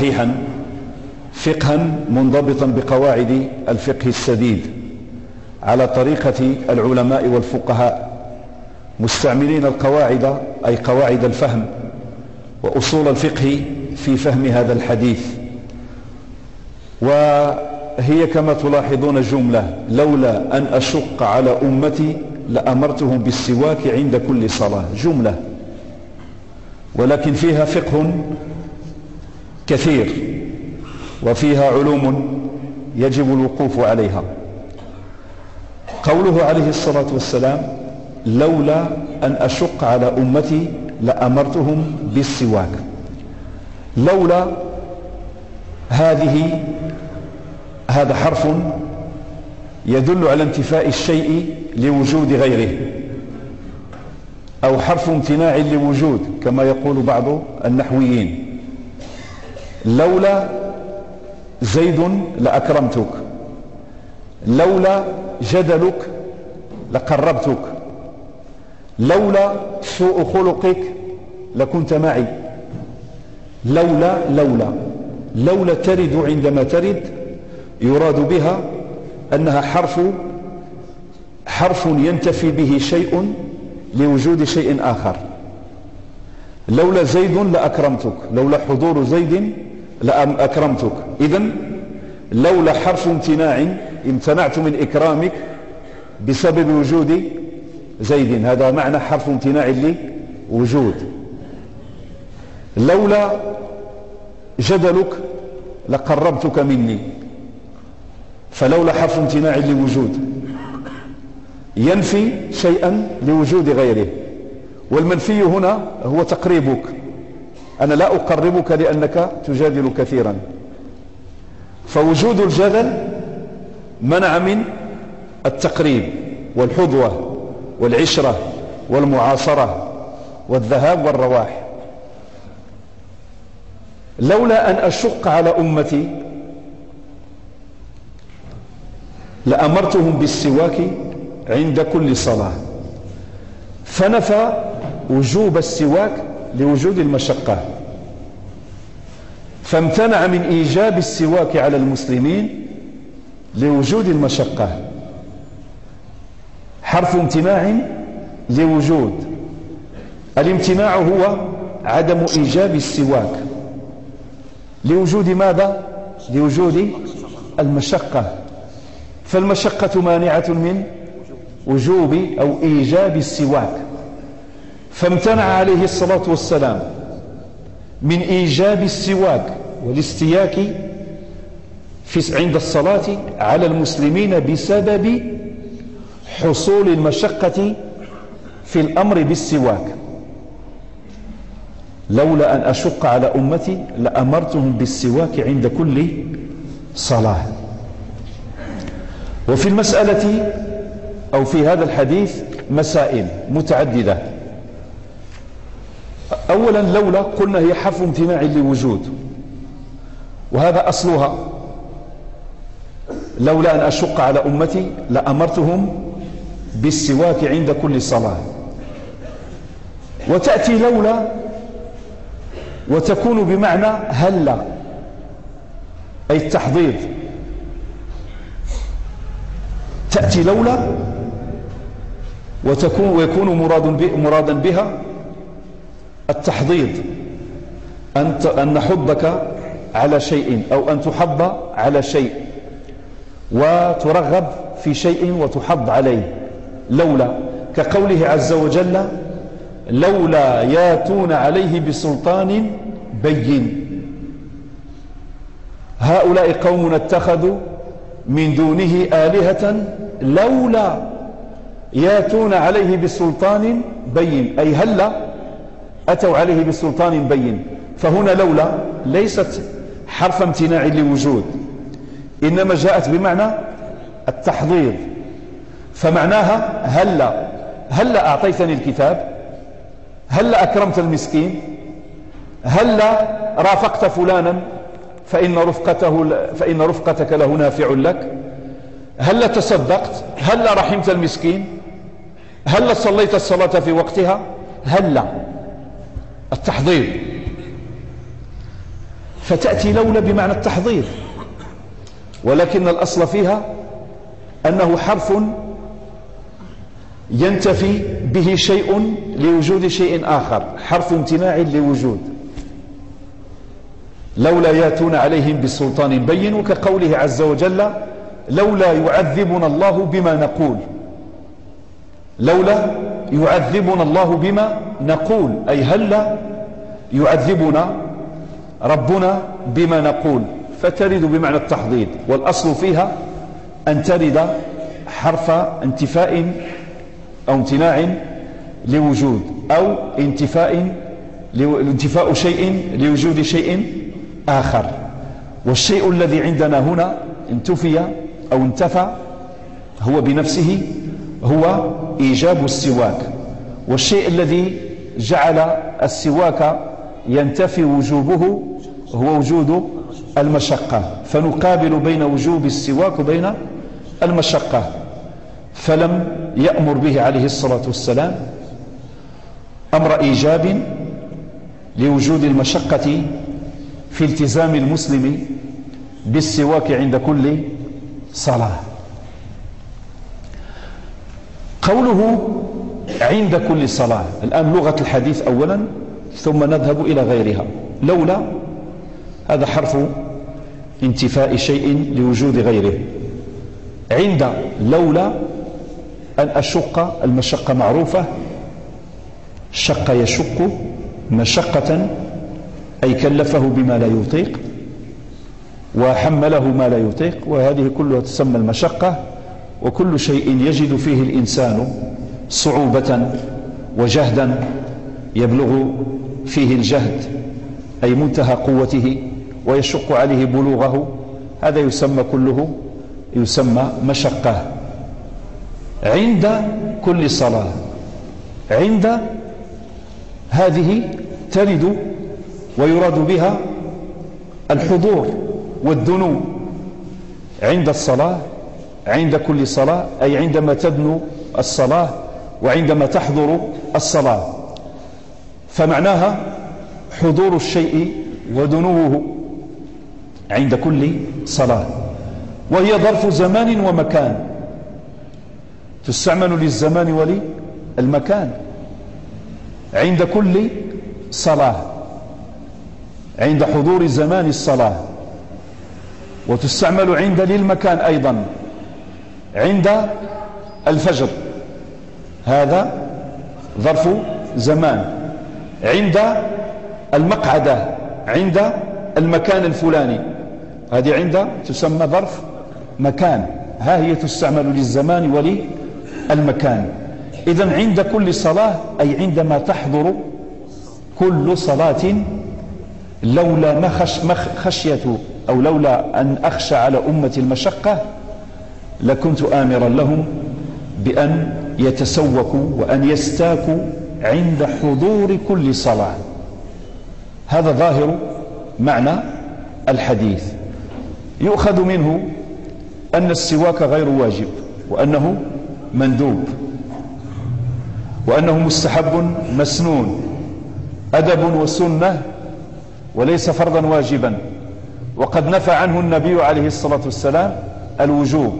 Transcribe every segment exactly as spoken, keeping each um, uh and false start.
صحيحا فقها منضبطا بقواعد الفقه السديد على طريقة العلماء والفقهاء، مستعملين القواعد أي قواعد الفهم وأصول الفقه في فهم هذا الحديث. وهي كما تلاحظون جملة: لولا أن أشق على أمتي لأمرتهم بالسواك عند كل صلاة. جملة ولكن فيها فقه كثير وفيها علوم يجب الوقوف عليها. قوله عليه الصلاة والسلام: لولا أن أشق على أمتي لأمرتهم بالسواك. لولا هذه هذا حرف يدل على انتفاء الشيء لوجود غيره، أو حرف امتناع لوجود كما يقول بعض النحويين. لولا زيد لأكرمتك، لولا جدلك لقربتك، لولا سوء خلقك لكنت معي. لولا لولا لولا ترد عندما ترد يراد بها أنها حرف حرف ينتفي به شيء لوجود شيء آخر. لولا زيد لأكرمتك، لولا حضور زيد لأكرمتك. إذن لولا حرف امتناع، امتنعت من إكرامك بسبب وجود زيد، هذا معنى حرف امتناع لوجود. لولا جدلك لقربتك مني، فلولا حرف امتناع لوجود ينفي شيئا لوجود غيره، والمنفي هنا هو تقريبك. أنا لا أقربك لأنك تجادل كثيرا، فوجود الجدل منع من التقريب والحظوة والعشرة والمعاصرة والذهاب والرواح. لولا أن أشق على أمتي لأمرتهم بالسواك عند كل صلاة، فنفى وجوب السواك لوجود المشقة، فامتنع من إيجاب السواك على المسلمين لوجود المشقة. حرف امتناع لوجود. الامتناع هو عدم إيجاب السواك لوجود ماذا؟ لوجود المشقة، فالمشقة مانعة من وجوب أو إيجاب السواك، فامتنع عليه الصلاة والسلام من إيجاب السواك والاستياك في عند الصلاة على المسلمين بسبب حصول المشقة في الأمر بالسواك. لولا أن أشق على أمتي لأمرتهم بالسواك عند كل صلاة. وفي المسألة أو في هذا الحديث مسائل متعددة. أولا لولا قلنا هي حرف امتناع لوجود، وهذا أصلها. لولا أن أشق على أمتي لأمرتهم بالسواك عند كل صلاة. وتأتي لولا وتكون بمعنى هلا، أي التحضيض. تأتي لولا وتكون ويكون مراد مرادا بها التحضيض، أن أن نحضك على شيء أو أن تحض على شيء وترغب في شيء وتحض عليه. لولا كقوله عز وجل: لولا ياتون عليه بسلطان بين. هؤلاء قوم اتخذوا من دونه آلهة لولا ياتون عليه بسلطان بين، أي هلا أتوا عليه بسلطان بين. فهنا لولا ليست حرف امتناع لوجود، إنما جاءت بمعنى التحضير. فمعناها هلا هلا أعطيتني الكتاب، هلا أكرمت المسكين، هلا رافقت فلانا فإن رفقته فإن رفقتك له نافع لك، هلا تصدقت، هلا رحمت المسكين، هلا صليت الصلاة في وقتها. هلا التحضير. فتأتي لولا بمعنى التحضير، ولكن الأصل فيها أنه حرف ينتفي به شيء لوجود شيء آخر، حرف امتناع لوجود. لولا ياتون عليهم بسلطان بين، كقوله عز وجل لولا يعذبنا الله بما نقول. لولا يعذبنا الله بما نقول، أي هل يعذبنا ربنا بما نقول، فترد بمعنى التحضير. والأصل فيها أن ترد حرف انتفاء أو امتناع لوجود، أو انتفاء انتفاء شيء لوجود شيء آخر. والشيء الذي عندنا هنا انتفي أو انتفى هو بنفسه هو إيجاب السواك، والشيء الذي جعل السواك ينتفي وجوبه هو وجود المشقة، فنقابل بين وجوب السواك وبين المشقة. فلم يأمر به عليه الصلاة والسلام أمر إيجاب لوجود المشقة في التزام المسلم بالسواك عند كل صلاة. قوله عند كل صلاة، الآن لغة الحديث أولا ثم نذهب إلى غيرها. لولا هذا حرف انتفاء شيء لوجود غيره. عند لولا أن أشق، المشقة معروفة، شق يشق مشقة أي كلفه بما لا يطيق وحمله ما لا يطيق، وهذه كلها تسمى المشقة. وكل شيء يجد فيه الإنسان صعوبة وجهدا يبلغ فيه الجهد أي منتهى قوته ويشق عليه بلوغه، هذا يسمى كله يسمى مشقة. عند كل صلاة، عند هذه ترد ويراد بها الحضور والدنو عند الصلاة، عند كل صلاة أي عندما تدنو الصلاة وعندما تحضر الصلاة، فمعناها حضور الشيء ودنوه عند كل صلاة. وهي ظرف زمان ومكان، تستعمل للزمان وللمكان عند كل صلاة، عند حضور زمان الصلاة، وتستعمل عند للمكان أيضا عند الفجر، هذا ظرف زمان، عند المقعدة، عند المكان الفلاني، هذه عند تسمى ظرف مكان، ها هي تستعمل للزمان وللمكان. إذن عند كل صلاة أي عندما تحضر كل صلاة. لولا ما خش مخ خشية أو لولا أن أخشى على أمة المشقة لكنت آمرا لهم بأن يتسوكوا وأن يستاكوا عند حضور كل صلاة. هذا ظاهر معنى الحديث. يؤخذ منه أن السواك غير واجب، وأنه مندوب، وأنه مستحب مسنون، أدب وسنة، وليس فرضا واجبا. وقد نفى عنه النبي عليه الصلاة والسلام الوجوب،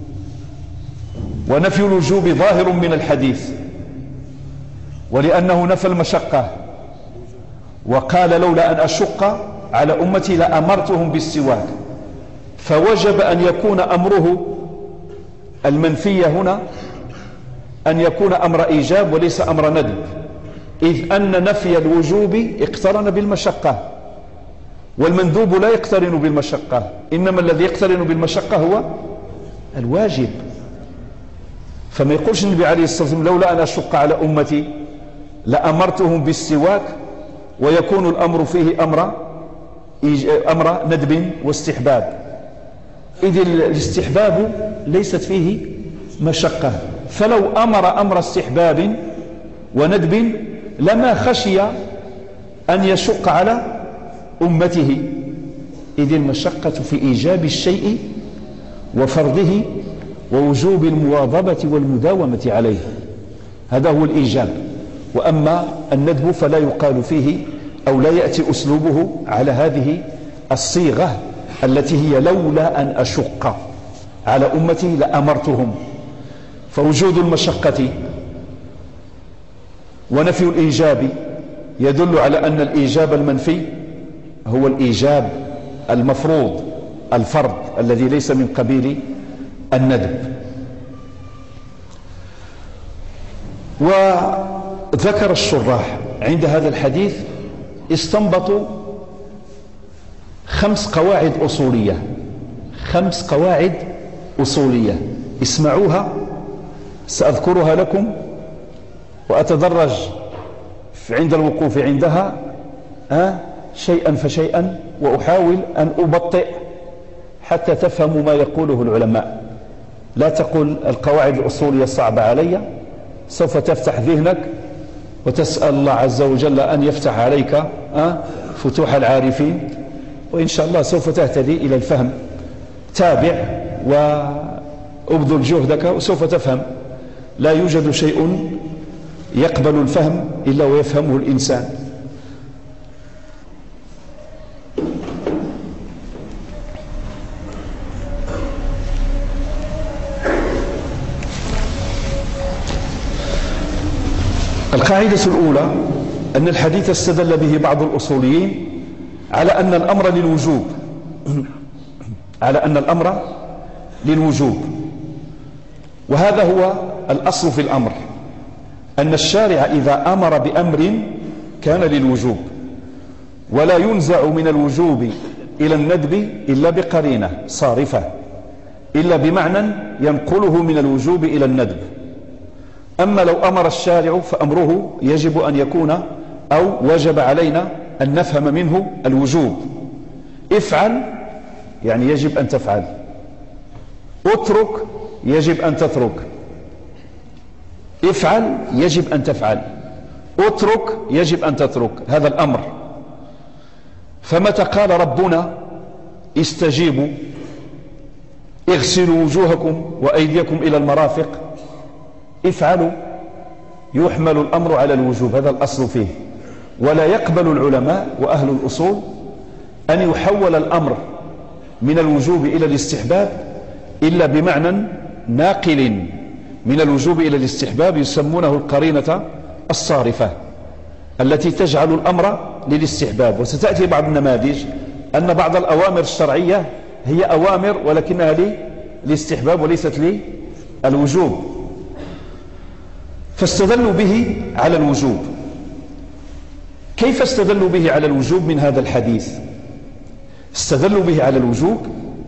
ونفي الوجوب ظاهر من الحديث، ولأنه نفى المشقة وقال لولا أن أشق على أمتي لأمرتهم بالسواك، فوجب أن يكون أمره المنفي هنا أن يكون أمر إيجاب وليس أمر ندب، إذ أن نفي الوجوب اقترن بالمشقة، والمندوب لا يقترن بالمشقة، إنما الذي يقترن بالمشقة هو الواجب. فما يقولش النبي عليه الصلاة والسلام لولا أن أشق على أمتي لأمرتهم بالسواك ويكون الأمر فيه أمر أمر ندب واستحباب، إذ الاستحباب ليست فيه مشقة. فلو أمر أمر استحباب وندب لما خشي أن يشق على أمته، إذ المشقة في إيجاب الشيء وفرضه ووجوب المواظبة والمداومة عليه، هذا هو الإيجاب. وأما الندب فلا يقال فيه أو لا يأتي أسلوبه على هذه الصيغة التي هي لولا أن أشق على أمتي لأمرتهم. فوجود المشقة ونفي الإيجاب يدل على أن الإيجاب المنفي هو الإيجاب المفروض الفرض الذي ليس من قبيل الندب. وذكر الشراح عند هذا الحديث استنبطوا خمس قواعد أصولية خمس قواعد أصولية اسمعوها، سأذكرها لكم وأتدرج عند الوقوف عندها أه شيئا فشيئا، وأحاول أن أبطئ حتى تفهموا ما يقوله العلماء. لا تقول القواعد الأصولية صعبة علي، سوف تفتح ذهنك وتسأل الله عز وجل أن يفتح عليك أه فتوح العارفين، وإن شاء الله سوف تهتدي إلى الفهم. تابع وأبذل جهدك وسوف تفهم. لا يوجد شيء يقبل الفهم إلا ويفهمه الإنسان. القاعدة الأولى أن الحديث استدل به بعض الأصوليين على أن الأمر للوجوب على أن الأمر للوجوب وهذا هو الأصل في الأمر، أن الشارع إذا أمر بأمر كان للوجوب، ولا ينزع من الوجوب إلى الندب إلا بقرينة صارفة، إلا بمعنى ينقله من الوجوب إلى الندب. أما لو أمر الشارع فأمره يجب أن يكون أو وجب علينا أن نفهم منه الوجوب. افعل يعني يجب أن تفعل، اترك يجب أن تترك. افعل يجب أن تفعل، اترك يجب أن تترك، هذا الأمر. فمتى قال ربنا استجيبوا اغسلوا وجوهكم وأيديكم إلى المرافق افعلوا، يحمل الأمر على الوجوب، هذا الأصل فيه. ولا يقبل العلماء وأهل الأصول أن يحول الأمر من الوجوب إلى الاستحباب إلا بمعنى ناقل من الوجوب إلى الاستحباب يسمونه القرينة الصارفة التي تجعل الأمر للاستحباب. وستأتي بعض النماذج أن بعض الأوامر الشرعية هي أوامر ولكنها للاستحباب وليست للوجوب، فاستدلوا به على الوجوب. كيف استدلوا به على الوجوب من هذا الحديث؟ استدلوا به على الوجوب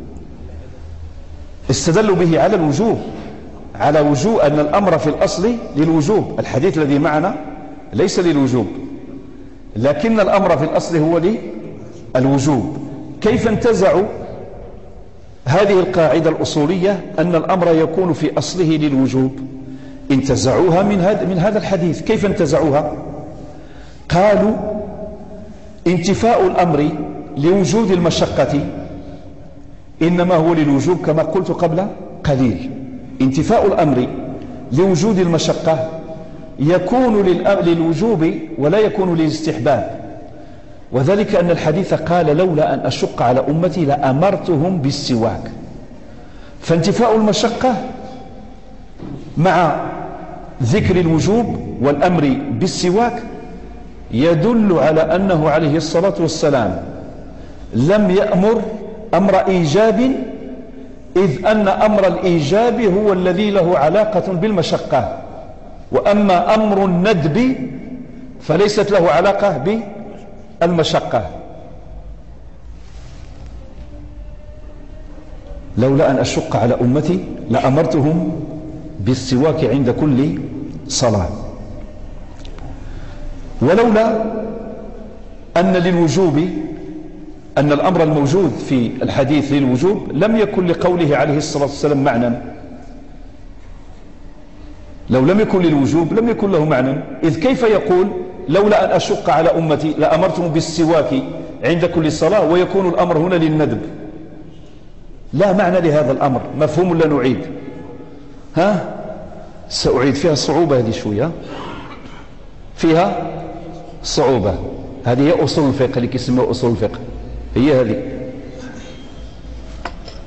استدلوا به على الوجوب على وجوب أن الأمر في الأصل للوجوب. الحديث الذي معنا ليس للوجوب، لكن الأمر في الأصل هو للوجوب. كيف انتزعوا هذه القاعدة الأصولية أن الأمر يكون في أصله للوجوب؟ انتزعوها من هذا من هذا الحديث. كيف انتزعوها؟ قالوا انتفاء الأمر لوجود المشقة إنما هو للوجوب كما قلت قبل قليل. انتفاء الأمر لوجود المشقة يكون للوجوب ولا يكون للاستحباب، وذلك أن الحديث قال لولا أن أشق على أمتي لأمرتهم بالسواك. فانتفاء المشقة مع ذكر الوجوب والأمر بالسواك يدل على أنه عليه الصلاة والسلام لم يأمر أمر إيجاب، إذ أن أمر الإيجاب هو الذي له علاقة بالمشقة، وأما أمر الندب فليست له علاقة بالمشقة. لولا أن أشق على أمتي لأمرتهم بالسواك عند كل صلاة. ولولا أن للوجوب أن الأمر الموجود في الحديث للوجوب لم يكن لقوله عليه الصلاة والسلام معنى. لو لم يكن للوجوب لم يكن له معنى، إذ كيف يقول لولا أن أشق على أمتي لأمرتهم بالسواك عند كل صلاة ويكون الأمر هنا للندب؟ لا معنى لهذا الأمر، مفهوم لا نعيد. ها سأعيد فيها صعوبة، هذه شوية فيها صعوبة. هذه هي أصول الفقه اللي كيسموها أصول الفقه، هي هذه.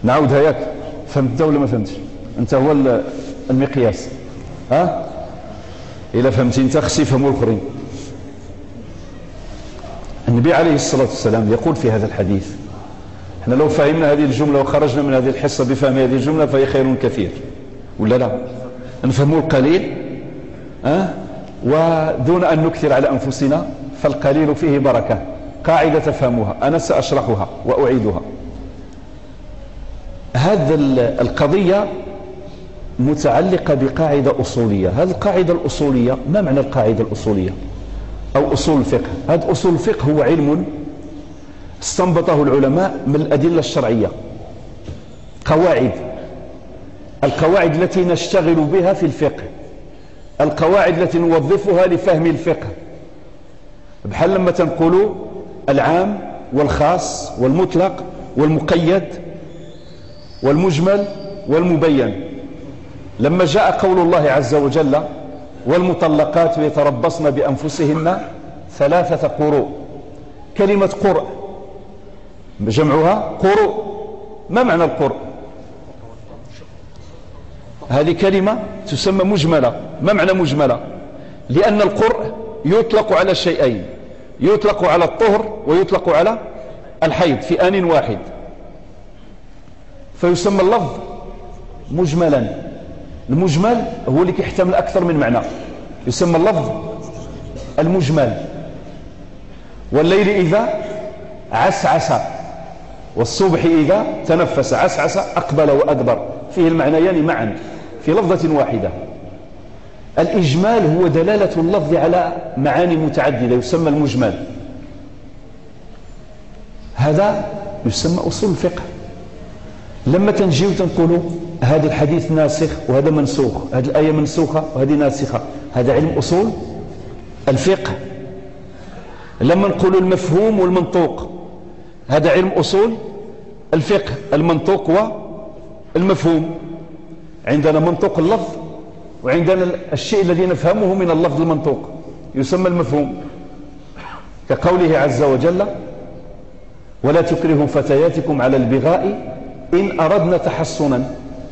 نعاودها ياك، فهمت ولا ما فهمتش؟ انت هو المقياس. ها الا فهمتي انت خصي يفهموا الاخرين. النبي عليه الصلاة والسلام يقول في هذا الحديث، احنا لو فهمنا هذه الجملة وخرجنا من هذه الحصة بفهم هذه الجملة فهي خير كثير، ولا لا؟ نفهموا القليل أه؟ ودون أن نكثر على أنفسنا، فالقليل فيه بركة. قاعدة تفهموها، أنا سأشرحها وأعيدها. هذه القضية متعلقة بقاعدة أصولية. هذه القاعدة الأصولية، ما معنى القاعدة الأصولية أو أصول الفقه؟ هذا أصول الفقه هو علم استنبطه العلماء من الأدلة الشرعية، قواعد، القواعد التي نشتغل بها في الفقه، القواعد التي نوظفها لفهم الفقه. بحال لما تنقولوا العام والخاص والمطلق والمقيد والمجمل والمبين. لما جاء قول الله عز وجل والمطلقات يتربصن بأنفسهن ثلاثة قروء، كلمة قرء جمعها قروء. ما معنى القرء؟ هذه كلمة تسمى مجملة. ما معنى مجملة؟ لأن القرء يطلق على شيئين، يطلق على الطهر ويطلق على الحيض في آن واحد، فيسمى اللفظ مجملا. المجمل هو اللي يحتمل أكثر من معنى، يسمى اللفظ المجمل. والليل إذا عسعس والصبح إذا تنفس، عسعس أقبل وأدبر، فيه المعنيان معا في لفظة واحدة. الإجمال هو دلالة اللفظ على معاني متعددة، يسمى المجمل. هذا يسمى أصول الفقه. لما تنجيو تنقولوا هذا الحديث ناسخ وهذا منسوخ، هذه الآية منسوخة وهذه ناسخة، هذا علم أصول الفقه. لما نقولوا المفهوم والمنطوق، هذا علم أصول الفقه، المنطوق والمفهوم. عندنا منطوق اللفظ وعندنا الشيء الذي نفهمه من اللفظ المنطوق يسمى المفهوم، كقوله عز وجل ولا تكرهوا فتياتكم على البغاء إن أردنا تحصنا.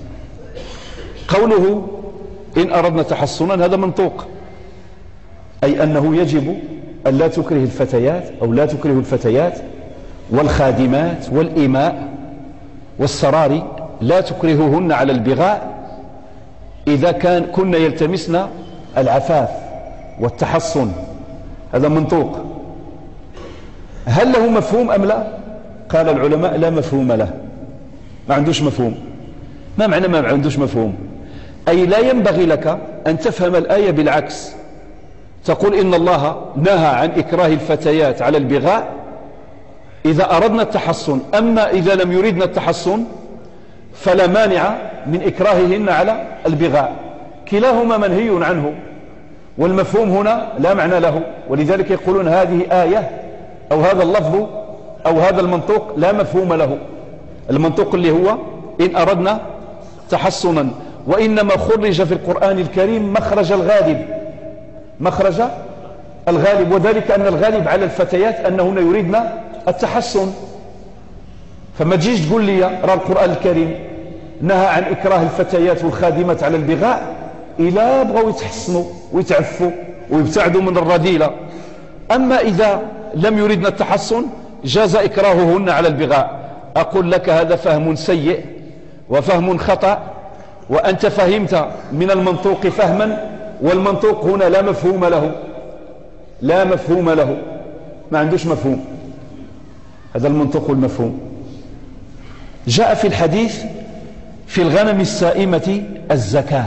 قوله إن أردنا تحصنا هذا منطوق، أي أنه يجب أن لا تكره الفتيات أو لا تكره الفتيات والخادمات والإماء والسراري، لا تكرهوهن على البغاء إذا كان كنا يلتمسن العفاف والتحصن. هذا منطوق. هل له مفهوم أم لا؟ قال العلماء لا مفهوم له، ما عندوش مفهوم. ما معنى ما عندوش مفهوم؟ أي لا ينبغي لك أن تفهم الآية بالعكس، تقول إن الله نهى عن إكراه الفتيات على البغاء إذا أردنا التحصن، أما إذا لم يردنا التحصن فلا مانع من إكراههن على البغاء. كلاهما منهي عنه، والمفهوم هنا لا معنى له. ولذلك يقولون هذه آية أو هذا اللفظ أو هذا المنطوق لا مفهوم له. المنطوق اللي هو إن أردنا تحصنا، وإنما خرج في القرآن الكريم مخرج الغالب، مخرج الغالب، وذلك أن الغالب على الفتيات أنهن يريدن التحصن. فما تجيش تقول لي رأى القرآن الكريم نهى عن إكراه الفتيات والخادمات على البغاء إلا بغوا يتحصنوا ويتعفوا ويبتعدوا من الرذيلة، أما إذا لم يردن التحصن جاز إكراههن على البغاء. أقول لك هذا فهم سيء وفهم خطأ، وأنت فهمت من المنطوق فهما، والمنطوق هنا لا مفهوم له، لا مفهوم له، ما عندوش مفهوم. هذا المنطوق والمفهوم. جاء في الحديث في الغنم السائمة الزكاة،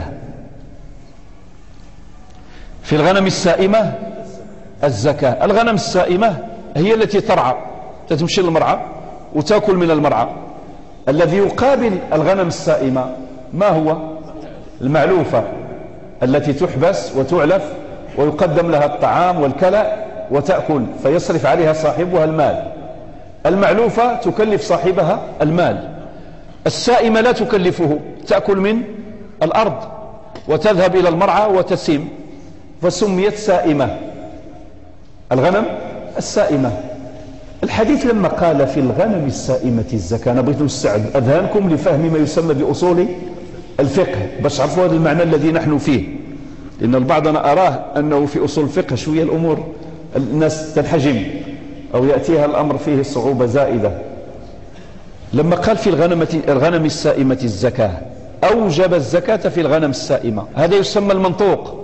في الغنم السائمة الزكاة. الغنم السائمة هي التي ترعى، تتمشي للمرعى وتأكل من المرعى. الذي يقابل الغنم السائمة ما هو؟ المعلوفة التي تحبس وتعلف ويقدم لها الطعام والكلأ وتأكل، فيصرف عليها صاحبها المال. المعلوفة تكلف صاحبها المال، السائمة لا تكلفه، تأكل من الأرض وتذهب إلى المرعى وتسيم، فسميت سائمة، الغنم السائمة. الحديث لما قال في الغنم السائمة الزكاة، أنا بغيت نستعد أذهانكم لفهم ما يسمى بأصول الفقه باش تعرفوا هذا المعنى الذي نحن فيه، لأن البعض أنا أراه أنه في أصول الفقه شوية الأمور الناس تنحجم أو يأتيها الأمر فيه صعوبة زائدة. لما قال في الغنم, الغنم السائمة الزكاة أوجب الزكاة في الغنم السائمة، هذا يسمى المنطوق.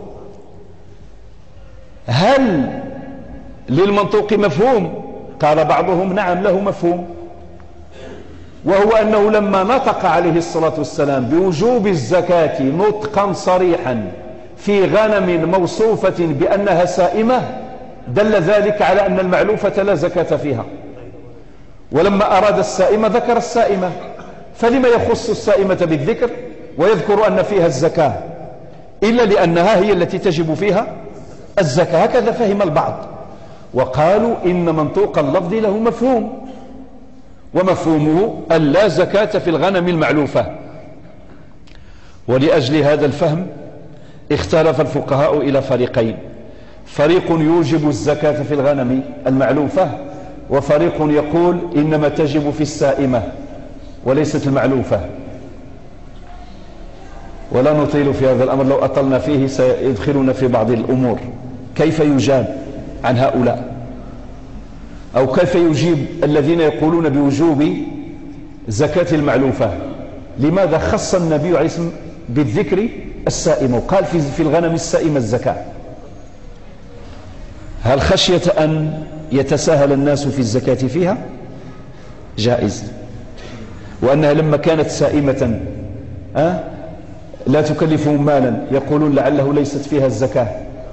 هل للمنطوق مفهوم؟ قال بعضهم نعم له مفهوم، وهو أنه لما نطق عليه الصلاة والسلام بوجوب الزكاة نطقا صريحا في غنم موصوفة بأنها سائمة دل ذلك على أن المعلوفة لا زكاة فيها، ولما أراد السائمة ذكر السائمة، فلما يخص السائمة بالذكر ويذكر أن فيها الزكاة إلا لأنها هي التي تجب فيها الزكاة؟ هكذا فهم البعض، وقالوا إن منطوق اللفظ له مفهوم، ومفهومه أن لا زكاة في الغنم المعلوفة. ولأجل هذا الفهم اختلف الفقهاء إلى فريقين، فريق يوجب الزكاة في الغنم المعلوفة، وفريق يقول إنما تجب في السائمة وليست المعلوفة. ولا نطيل في هذا الأمر، لو أطلنا فيه سيدخلنا في بعض الأمور. كيف يجاب عن هؤلاء، أو كيف يجيب الذين يقولون بوجوب زكاة المعلوفة؟ لماذا خص النبي عليه الصلاة والسلام بالذكر السائمة وقال في, في الغنم السائمة الزكاة؟ هل خشية أن يتساهل الناس في الزكاة فيها؟ جائز، وأنها لما كانت سائمة أه؟ لا تكلفهم مالا يقولون لعله ليست فيها الزكاة،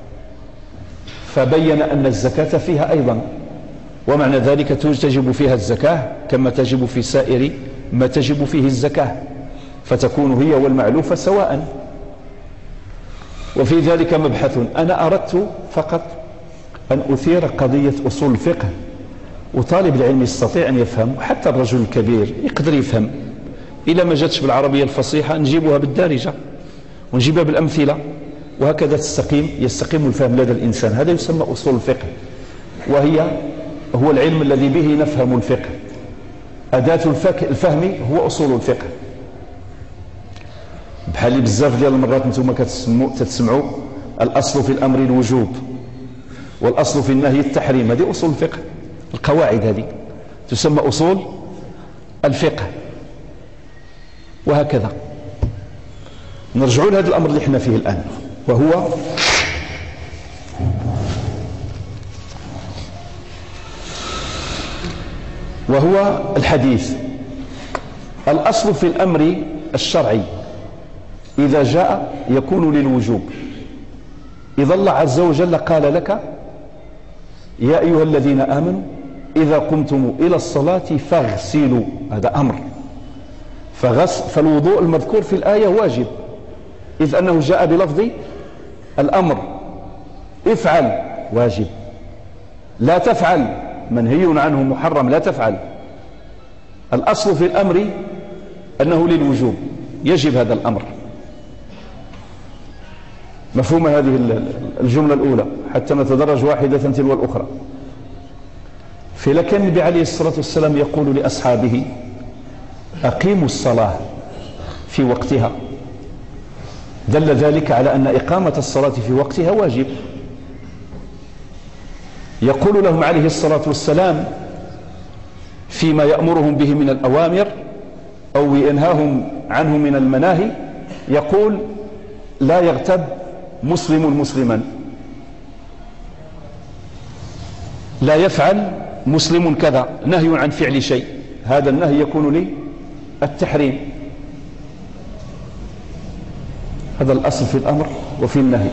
فبين أن الزكاة فيها أيضا، ومعنى ذلك تجب فيها الزكاة كما تجب في سائر ما تجب فيه الزكاة، فتكون هي والمعلوفة سواء. وفي ذلك مبحث. أنا أردت فقط أن أثير قضية أصول الفقه، وطالب العلم يستطيع أن يفهم، وحتى الرجل الكبير يقدر يفهم. إذا ما جاتش بالعربية الفصيحة نجيبها بالدارجة ونجيبها بالأمثلة، وهكذا تستقيم يستقيم الفهم لدى الإنسان. هذا يسمى أصول الفقه، وهي هو العلم الذي به نفهم الفقه. أداة الفهم هو أصول الفقه. بحال بزاف ديال المرات انتم كتسمعوا الأصل في الأمر الوجوب والأصل في النهي التحريم، هذه أصول الفقه. القواعد هذه تسمى أصول الفقه، وهكذا. نرجع لهذا الأمر اللي احنا فيه الآن، وهو وهو الحديث. الأصل في الأمر الشرعي إذا جاء يكون للوجوب. إذا الله عز وجل قال لك يا أيها الذين آمنوا إذا قمتم إلى الصلاة فاغسلوا، هذا أمر، فالوضوء المذكور في الآية واجب، إذ أنه جاء بلفظ الأمر. افعل واجب، لا تفعل منهي عنه محرم، لا تفعل. الأصل في الأمر أنه للوجوب، يجب هذا الأمر. مفهوم هذه الجملة الأولى حتى نتدرج واحدة تلو الأخرى. في لكن النبي عليه الصلاة والسلام يقول لأصحابه أقيموا الصلاة في وقتها، دل ذلك على أن إقامة الصلاة في وقتها واجب. يقول لهم عليه الصلاة والسلام فيما يأمرهم به من الأوامر أو ينهاهم عنه من المناهي، يقول لا يغتب مسلم مسلما، لا يفعل مسلم كذا، نهي عن فعل شيء، هذا النهي يكون لي التحريم. هذا الأصل في الأمر وفي النهي.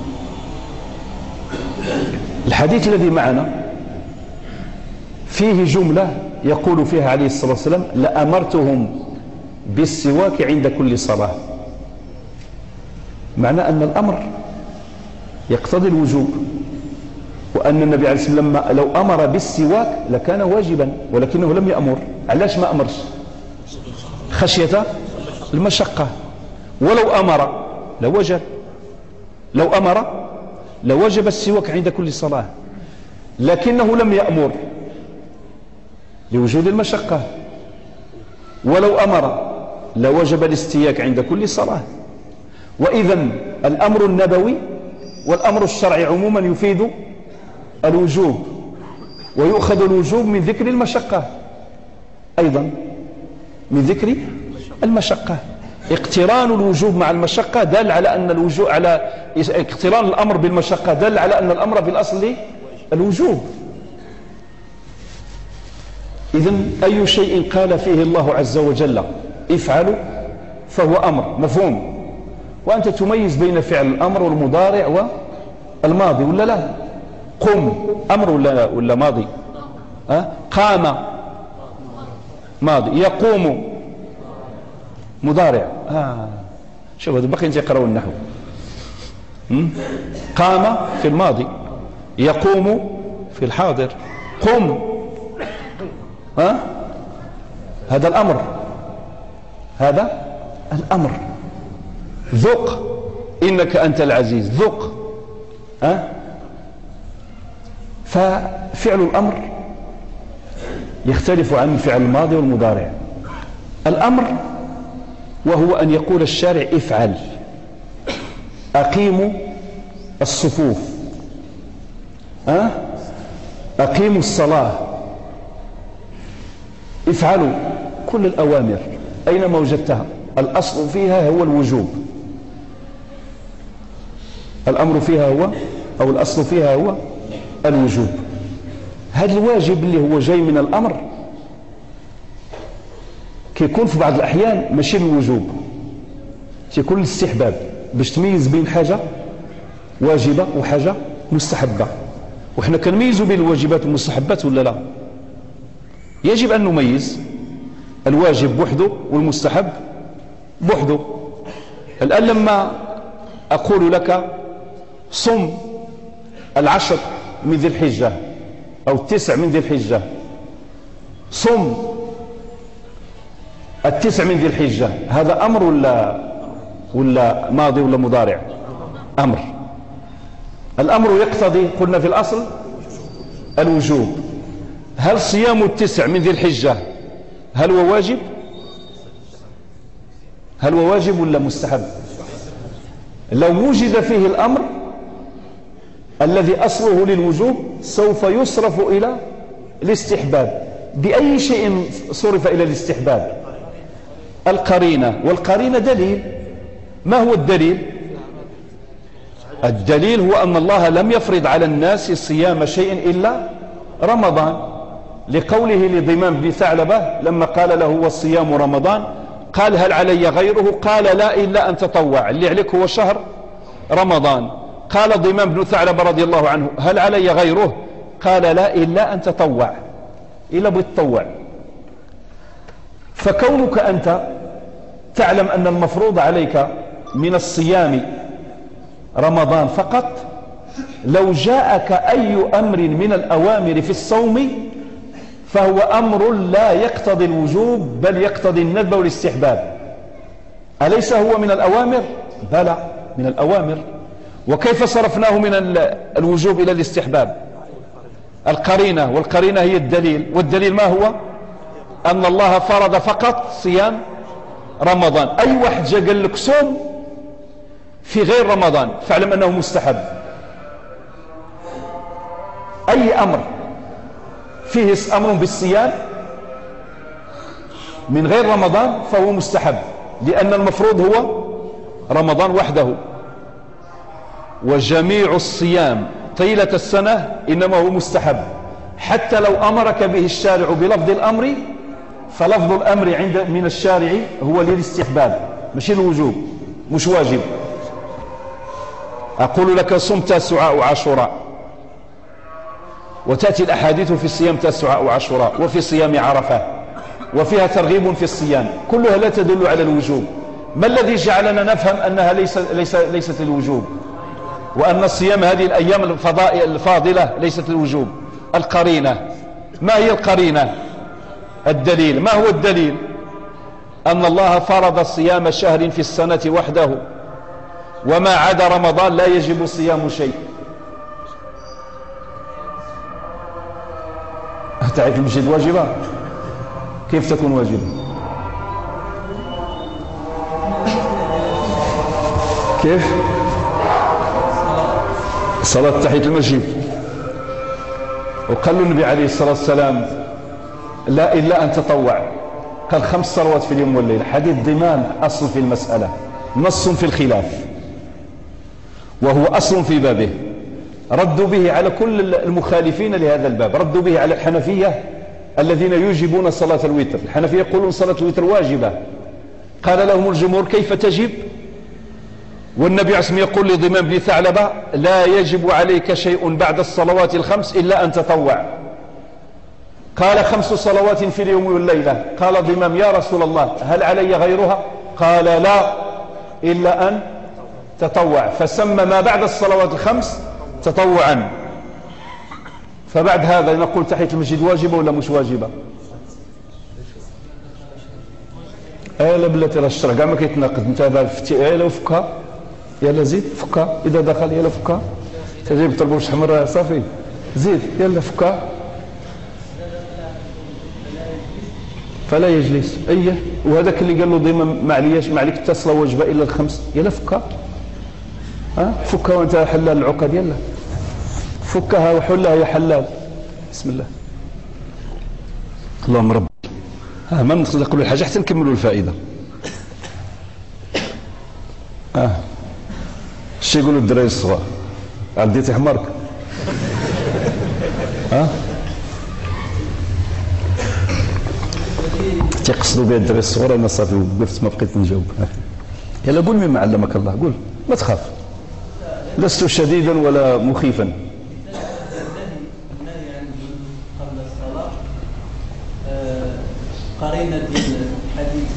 الحديث الذي معنا فيه جملة يقول فيها عليه الصلاة والسلام لأمرتهم بالسواك عند كل صلاة، معنى أن الأمر يقتضي الوجوب، وأن النبي عليه الصلاة والسلام لو أمر بالسواك لكان واجبا، ولكنه لم يأمر. علاش ما أمرش؟ خشية المشقة. ولو أمر لوجب، لو أمر لوجب السواك عند كل صلاة، لكنه لم يأمر. لوجود المشقة. ولو أمر لوجب الاستياك عند كل صلاة. وإذا الأمر النبوي والأمر الشرعي عموما يفيد الوجوب، ويؤخذ الوجوب من ذكر المشقة أيضا، من ذكر المشقة. اقتران الوجوب مع المشقة دل على أن الوجوب على اقتران الأمر بالمشقة دل على أن الأمر في الأصل الوجوب. إذن أي شيء قال فيه الله عز وجل افعلوا فهو أمر مفهوم. وأنت تميز بين فعل الأمر والمضارع والماضي ولا لا؟ قم أمر ولا, ولا ماضي؟ أه؟ قام ماضي، يقوم مضارع. آه. شوف هذا بقي يقرأوا النحو. قام في الماضي، يقوم في الحاضر، قم ها أه؟ هذا الأمر، هذا الأمر. ذق إنك أنت العزيز، ذق ها أه؟ ففعل الأمر يختلف عن فعل الماضي والمضارع. الأمر وهو أن يقول الشارع افعل، أقيموا الصفوف، أه؟ أقيموا الصلاة، افعلوا كل الأوامر أينما وجدتها الأصل فيها هو الوجوب. الأمر فيها هو أو الأصل فيها هو الوجوب. هذا الواجب اللي هو جاي من الأمر كيكون في بعض الأحيان ماشي الوجوب، كيكون الاستحباب، باش تميز بين حاجة واجبة وحاجة مستحبة. وإحنا كنميزوا بين الواجبات والمستحبات ولا لا؟ يجب أن نميز الواجب بوحده والمستحب بوحده. الآن لما أقول لك صم العشر من ذي الحجة أو التسع من ذي الحجة، صم التسع من ذي الحجة، هذا أمر ولا ولا ماضي ولا مضارع؟ أمر. الأمر يقتضي قلنا في الأصل الوجوب. هل صيام التسع من ذي الحجة هل هو واجب؟ هل هو واجب ولا مستحب؟ لو وجد فيه الأمر الذي أصله للوجوب سوف يصرف إلى الاستحباب. بأي شيء صرف إلى الاستحباب؟ القرينة، والقرينة دليل. ما هو الدليل؟ الدليل هو أن الله لم يفرض على الناس صيام شيء إلا رمضان، لقوله لضمام بن ثعلبة لما قال له والصيام رمضان قال هل علي غيره؟ قال لا إلا أن تطوع، اللي عليك هو شهر رمضان. قال ضمام بن ثعلبة رضي الله عنه هل علي غيره؟ قال لا إلا أن تطوع، إلا بتطوع. فكونك أنت تعلم أن المفروض عليك من الصيام رمضان فقط، لو جاءك أي أمر من الأوامر في الصوم فهو أمر لا يقتضي الوجوب بل يقتضي الندب والاستحباب. أليس هو من الأوامر؟ بلى من الأوامر. وكيف صرفناه من الوجوب إلى الاستحباب؟ القرينة، والقرينة هي الدليل. والدليل ما هو؟ أن الله فرض فقط صيام رمضان. أي واحد جاء قال لك صوم في غير رمضان فاعلم أنه مستحب. أي أمر فيه أمر بالصيام من غير رمضان فهو مستحب، لأن المفروض هو رمضان وحده. وجميع الصيام طيلة السنة إنما هو مستحب، حتى لو أمرك به الشارع بلفظ الأمر فلفظ الأمر عند من الشارع هو للاستحباب مش الوجوب، مش واجب. أقول لك صم تاسعاء وعاشوراء، وتأتي الأحاديث في الصيام تاسعاء وعاشوراء وفي صيام عرفة وفيها ترغيب في الصيام، كلها لا تدل على الوجوب. ما الذي جعلنا نفهم أنها ليس ليس ليست الوجوب، وأن الصيام هذه الأيام الفضائل الفاضلة ليست الوجوب؟ القرينة. ما هي القرينة؟ الدليل. ما هو الدليل؟ أن الله فرض صيام شهر في السنة وحده، وما عدا رمضان لا يجب صيام شيء. تعرف المسجد واجبة؟ كيف تكون واجبة؟ كيف؟ صلاة تحية المسجد. وقال النبي عليه الصلاة والسلام لا إلا أن تطوع، قال خمس صلوات في اليوم والليل. حديث ضمان أصل في المسألة، نص في الخلاف، وهو أصل في بابه. ردوا به على كل المخالفين لهذا الباب، ردوا به على الحنفية الذين يوجبون صلاة الوتر. الحنفية يقولون صلاة الوتر واجبة. قال لهم الجمهور كيف تجب؟ والنبي عليه الصلاة والسلام يقول لضمام بن ثعلبة لا يجب عليك شيء بعد الصلوات الخمس إلا أن تطوع. قال خمس صلوات في اليوم والليلة. قال ضمام يا رسول الله هل علي غيرها؟ قال لا إلا أن تطوع، فسمى ما بعد الصلوات الخمس تطوعا. فبعد هذا نقول تحية المسجد واجبة ولا مش واجبة؟ الا بلاتي راه الشرع كاع ما كيتناقض. انت فتي الا وفكها يلا زيد فكها، اذا دخل يلا فكها، تجيب طربوش حمر صافي زيد يلا فكها فلا يجلس. ايه وهذاك اللي قال له ديما ما علياش ما عليك تصلى واجبه الا الخمس، يلا فكها ها فكها وانت حلال العقد، يلا فكها وحلها يا حلال. بسم الله اللهم رب. ها ما نقولوا الحاجه حتى نكملوا الفائده. اه شي يقولوا الدراري الصغار عديتي حمارك ها تيقصدوا بها الدراري الصغار. انا صافي وقفت ما بقيت نجاوب. يلا قول مما علمك الله، قول ما تخاف، لست شديدا ولا مخيفا. قرينة الحديث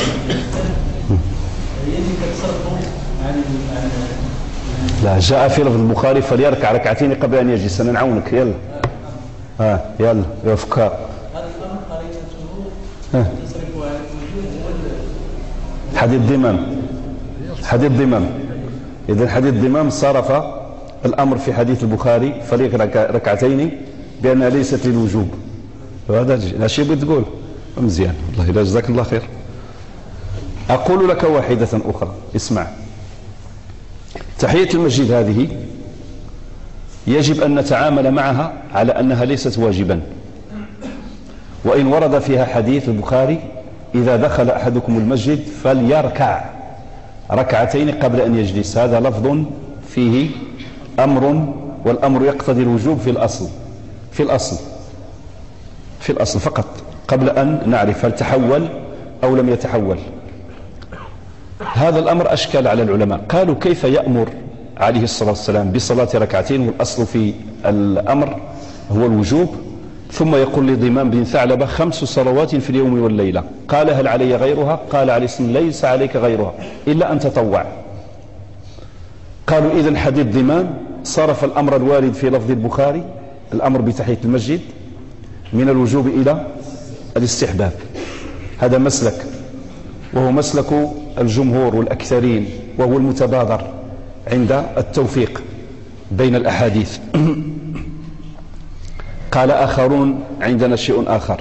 هي اللي كتصرفوا عن عن لا جاء في لفظ البخاري فليركع ركعتين قبل ان يجلس. انا نعاونك يلا ها آه. يلا يفكر. هذا الامر قرينته تصرفوا عن الوجوب هو حديث ضمام. حديث ضمام. اذا حديث ضمام صرف الامر في حديث البخاري فليركع ركعتين بانها ليست للوجوب. وهذا هادشي بغيت تقول مزيان والله الا جزاك الله خير. اقول لك واحده اخرى اسمع. تحية المسجد هذه يجب أن نتعامل معها على أنها ليست واجبا، وإن ورد فيها حديث البخاري إذا دخل أحدكم المسجد فليركع ركعتين قبل أن يجلس. هذا لفظ فيه أمر، والأمر يقتضي الوجوب في الأصل في الأصل في الأصل فقط، قبل أن نعرف هل تحول أو لم يتحول. هذا الأمر أشكل على العلماء، قالوا كيف يأمر عليه الصلاة والسلام بصلاة ركعتين والأصل في الأمر هو الوجوب، ثم يقول لضمام بن ثعلبة خمس صلوات في اليوم والليلة. قال هل علي غيرها؟ قال عليه الصلاة والسلام ليس عليك غيرها إلا أن تطوع. قالوا إذن حديث ضمام صرف الأمر الوارد في لفظ البخاري الأمر بتحية المسجد من الوجوب إلى الاستحباب. هذا مسلك، وهو مسلك الجمهور والأكثرين، وهو المتبادر عند التوفيق بين الأحاديث. قال آخرون عندنا شيء آخر،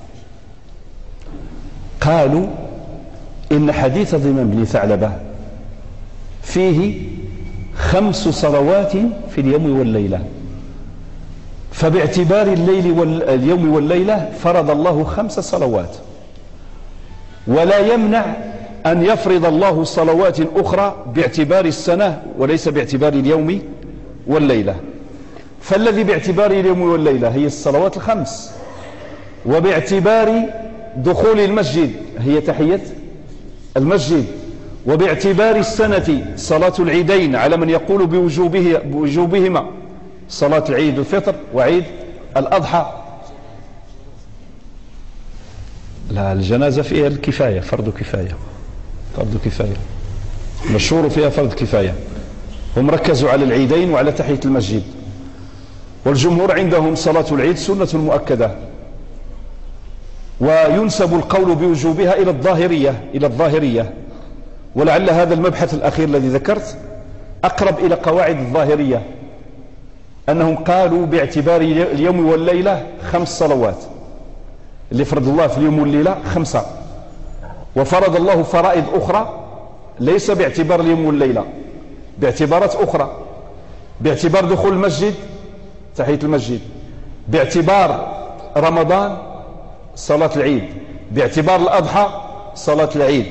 قالوا إن حديث ضمام بن ثعلبة فيه خمس صلوات في اليوم والليلة، فباعتبار الليل واليوم والليلة فرض الله خمس صلوات، ولا يمنع أن يفرض الله صلوات أخرى باعتبار السنة وليس باعتبار اليوم والليلة. فالذي باعتبار اليوم والليلة هي الصلوات الخمس، وباعتبار دخول المسجد هي تحية المسجد، وباعتبار السنة صلاة العيدين على من يقول بوجوبه بوجوبهما صلاة العيد الفطر وعيد الأضحى. لا الجنازة فيها الكفاية، فرض كفاية، فرض كفاية مشهور فيها فرض كفاية. هم ركزوا على العيدين وعلى تحية المسجد، والجمهور عندهم صلاة العيد سنة مؤكدة، وينسب القول بوجوبها إلى الظاهرية إلى الظاهرية ولعل هذا المبحث الأخير الذي ذكرت أقرب إلى قواعد الظاهرية، أنهم قالوا باعتبار اليوم والليلة خمس صلوات، اللي فرض الله في اليوم والليلة خمسة، وفرض الله فرائض أخرى ليس باعتبار اليوم والليلة، باعتبارات أخرى، باعتبار دخول المسجد تحية المسجد، باعتبار رمضان صلاة العيد، باعتبار الأضحى صلاة العيد.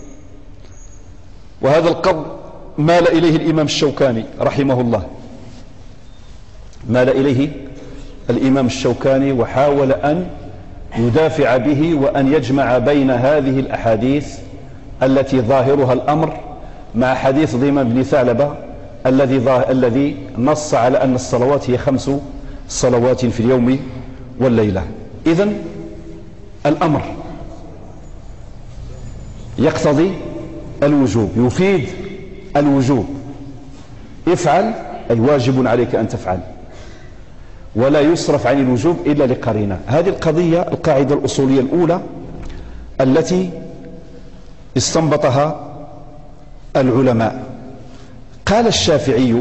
وهذا القول مال إليه الإمام الشوكاني رحمه الله، مال إليه الإمام الشوكاني وحاول أن يدافع به وأن يجمع بين هذه الأحاديث التي ظاهرها الأمر مع حديث ضيمان بن ثعلبة الذي الذي نص على أن الصلوات هي خمس صلوات في اليوم والليلة. إذن الأمر يقتضي الوجوب، يفيد الوجوب، افعل أي واجب عليك أن تفعل، ولا يصرف عن الوجوب إلا لقرينة. هذه القضية القاعدة الأصولية الأولى التي استنبطها العلماء. قال الشافعي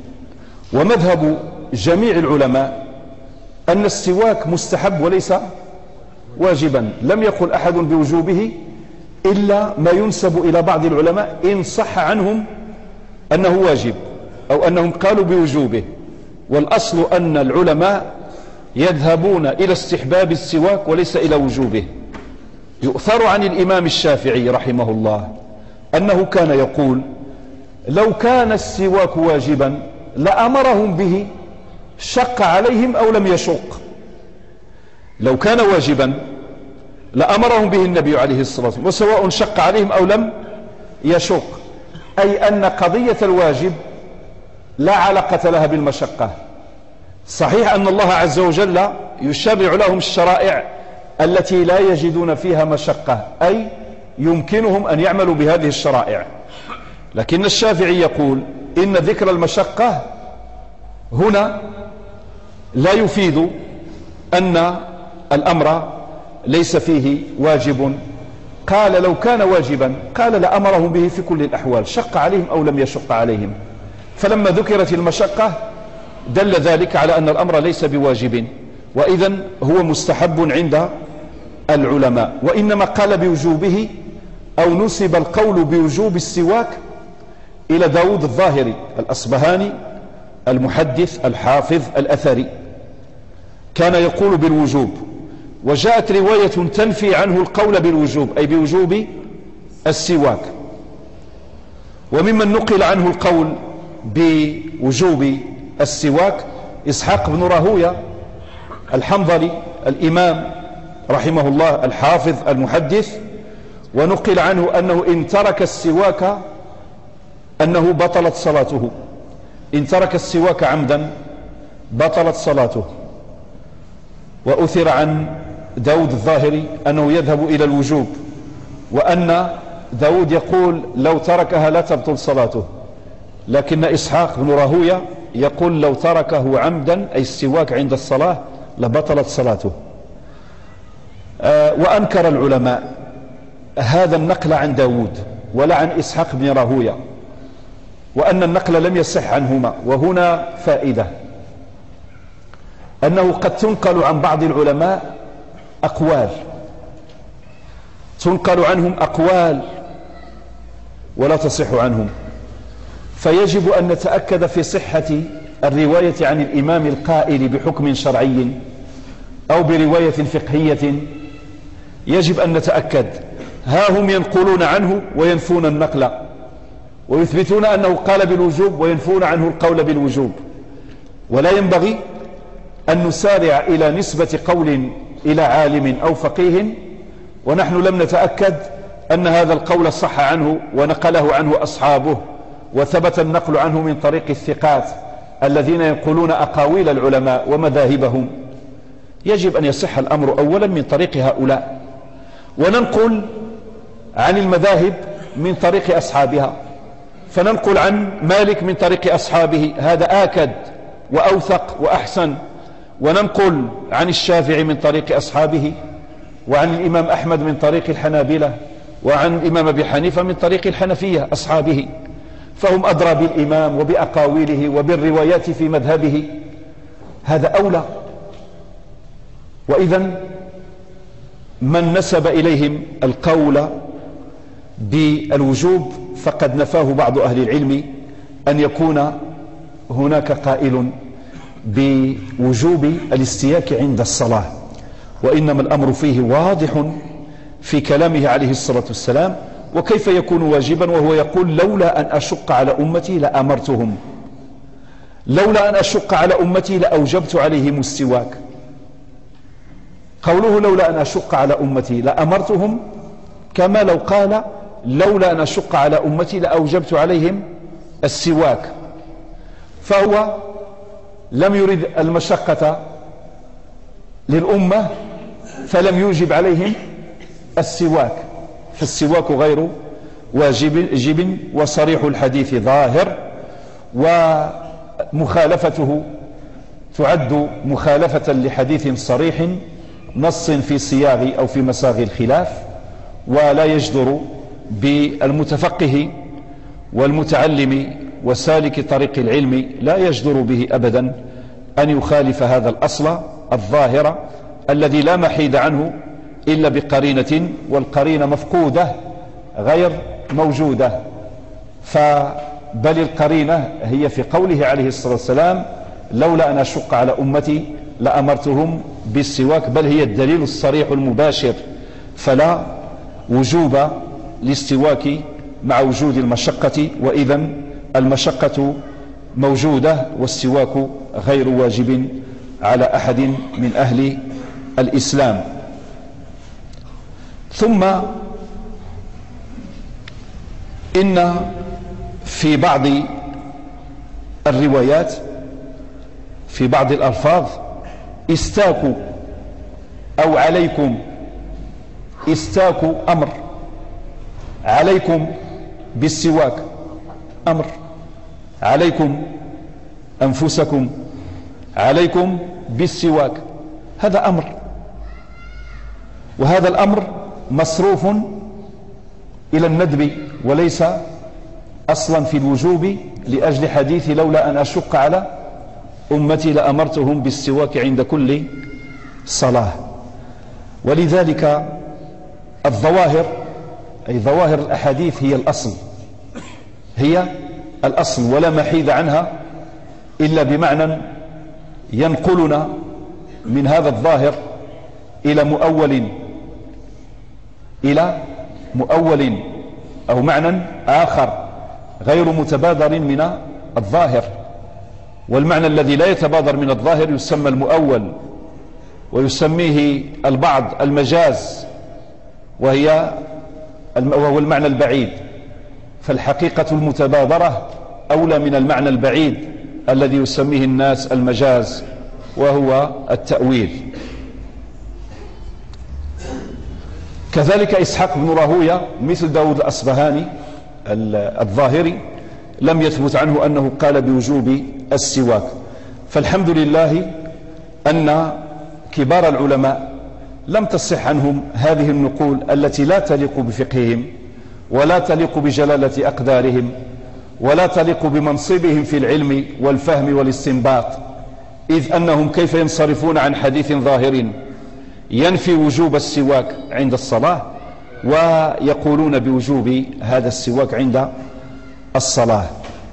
ومذهب جميع العلماء أن السواك مستحب وليس واجبا، لم يقل أحد بوجوبه إلا ما ينسب إلى بعض العلماء إن صح عنهم أنه واجب أو أنهم قالوا بوجوبه، والأصل أن العلماء يذهبون إلى استحباب السواك وليس إلى وجوبه. يؤثر عن الإمام الشافعي رحمه الله أنه كان يقول لو كان السواك واجبا لأمرهم به، شق عليهم أو لم يشق. لو كان واجبا لأمرهم به النبي عليه الصلاة والسلام، وسواء شق عليهم أو لم يشق، أي أن قضية الواجب لا علاقة لها بالمشقة. صحيح أن الله عز وجل يشرع لهم الشرائع التي لا يجدون فيها مشقة، أي يمكنهم أن يعملوا بهذه الشرائع، لكن الشافعي يقول إن ذكر المشقة هنا لا يفيد أن الأمر ليس فيه واجب. قال لو كان واجبا قال لأمرهم به في كل الأحوال، شق عليهم أو لم يشق عليهم، فلما ذكرت المشقة دل ذلك على أن الأمر ليس بواجب، وإذن هو مستحب عند العلماء. وإنما قال بوجوبه أو نسب القول بوجوب السواك إلى داود الظاهري الأصبهاني المحدث الحافظ الأثري، كان يقول بالوجوب، وجاءت رواية تنفي عنه القول بالوجوب أي بوجوب السواك. وممن نقل عنه القول بوجوب السواك إسحاق بن راهوية الحنظلي الإمام رحمه الله الحافظ المحدث، ونقل عنه أنه إن ترك السواك أنه بطلت صلاته، إن ترك السواك عمدا بطلت صلاته. وأثر عن داود الظاهري أنه يذهب إلى الوجوب، وأن داود يقول لو تركها لا تبطل صلاته، لكن إسحاق بن راهوية يقول لو تركه عمدا أي السواك عند الصلاة لبطلت صلاته. آه وأنكر العلماء هذا النقل عن داود ولا عن إسحاق بن راهوية، وأن النقل لم يصح عنهما. وهنا فائدة أنه قد تنقل عن بعض العلماء أقوال، تنقل عنهم أقوال ولا تصح عنهم، فيجب أن نتأكد في صحة الرواية عن الإمام القائل بحكم شرعي أو برواية فقهية. يجب أن نتأكد، ها هم ينقلون عنه وينفون النقل، ويثبتون أنه قال بالوجوب وينفون عنه القول بالوجوب. ولا ينبغي أن نسارع إلى نسبة قول إلى عالم أو فقيه ونحن لم نتأكد أن هذا القول صح عنه ونقله عنه أصحابه وثبت النقل عنه من طريق الثقات الذين ينقلون أقاويل العلماء ومذاهبهم. يجب أن يصح الأمر أولا من طريق هؤلاء، وننقل عن المذاهب من طريق أصحابها، فننقل عن مالك من طريق أصحابه، هذا آكد وأوثق وأحسن، وننقل عن الشافعي من طريق أصحابه، وعن الإمام أحمد من طريق الحنابلة، وعن الإمام أبي حنيفة من طريق الحنفية أصحابه، فهم أدرى بالإمام وبأقاويله وبالروايات في مذهبه، هذا أولى. وإذن من نسب إليهم القول بالوجوب فقد نفاه بعض أهل العلم أن يكون هناك قائل بوجوب الاستياك عند الصلاة، وإنما الأمر فيه واضح في كلامه عليه الصلاة والسلام. وكيف يكون واجبا وهو يقول لولا أن أشق على أمتي لأمرتهم، لولا أن أشق على أمتي لأوجبت عليهم السواك. قوله لولا أن أشق على أمتي لأمرتهم كما لو قال لولا أن أشق على أمتي لأوجبت عليهم السواك، فهو لم يرد المشقة للأمة فلم يوجب عليهم السواك، فالسواك غير واجب وصريح الحديث ظاهر، ومخالفته تعد مخالفة لحديث صريح نص في صياغ أو في مساغ الخلاف، ولا يجدر بالمتفقه والمتعلم وسالك طريق العلم لا يجدر به أبدا أن يخالف هذا الأصل الظاهر الذي لا محيد عنه إلا بقرينة، والقرينة مفقودة غير موجودة. فبل القرينة هي في قوله عليه الصلاة والسلام لولا أن أشق على أمتي لأمرتهم بالسواك، بل هي الدليل الصريح المباشر، فلا وجوب للسواك مع وجود المشقة، وإذن المشقة موجودة والسواك غير واجب على أحد من أهل الإسلام. ثم إن في بعض الروايات في بعض الألفاظ استاكوا أو عليكم، استاكوا أمر، عليكم بالسواك أمر، عليكم أنفسكم، عليكم بالسواك، هذا أمر، وهذا الأمر مصروف إلى الندب وليس أصلا في الوجوب، لأجل حديث لولا أن أشق على أمتي لأمرتهم بالسواك عند كل صلاة. ولذلك الظواهر أي ظواهر الأحاديث هي الأصل، هي الأصل ولا محيد عنها إلا بمعنى ينقلنا من هذا الظاهر إلى مؤول إلى مؤول أو معنى آخر غير متبادر من الظاهر، والمعنى الذي لا يتبادر من الظاهر يسمى المؤول، ويسميه البعض المجاز، وهي وهو المعنى البعيد. فالحقيقة المتبادرة أولى من المعنى البعيد الذي يسميه الناس المجاز وهو التأويل. كذلك إسحاق بن راهوية مثل داود الأصبهاني الظاهري لم يثبت عنه أنه قال بوجوب السواك. فالحمد لله أن كبار العلماء لم تصح عنهم هذه النقول التي لا تليق بفقههم ولا تليق بجلالة أقدارهم ولا تليق بمنصبهم في العلم والفهم والاستنباط، إذ أنهم كيف ينصرفون عن حديث ظاهر ينفي وجوب السواك عند الصلاة ويقولون بوجوب هذا السواك عند الصلاة.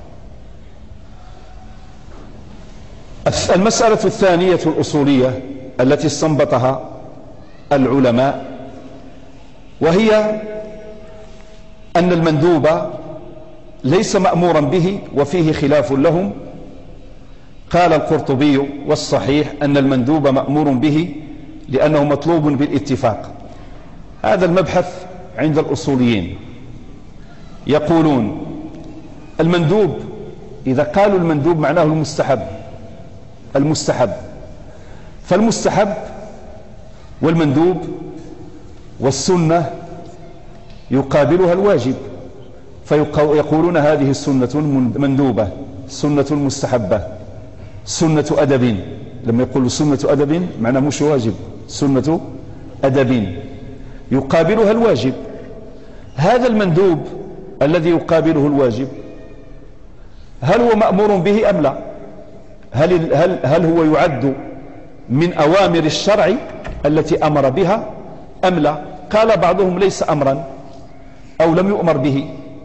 المسألة الثانية الأصولية التي استنبطها العلماء وهي أن المندوب ليس مأمورا به وفيه خلاف لهم. قال القرطبي والصحيح أن المندوب مأمور به لأنه مطلوب بالاتفاق. هذا المبحث عند الأصوليين يقولون المندوب، إذا قالوا المندوب معناه المستحب، المستحب فالمستحب والمندوب والسنة يقابلها الواجب، فيقولون هذه السنة مندوبة، سنة مستحبة، سنة أدب. لما يقولوا سنة أدب معناه مش واجب، سنة أدب يقابلها الواجب. هذا المندوب الذي يقابله الواجب هل هو مأمور به أم لا؟ هل, هل, هل هو يعد من أوامر الشرع التي أمر بها أم لا؟ قال بعضهم ليس أمرا أو لم يؤمر به،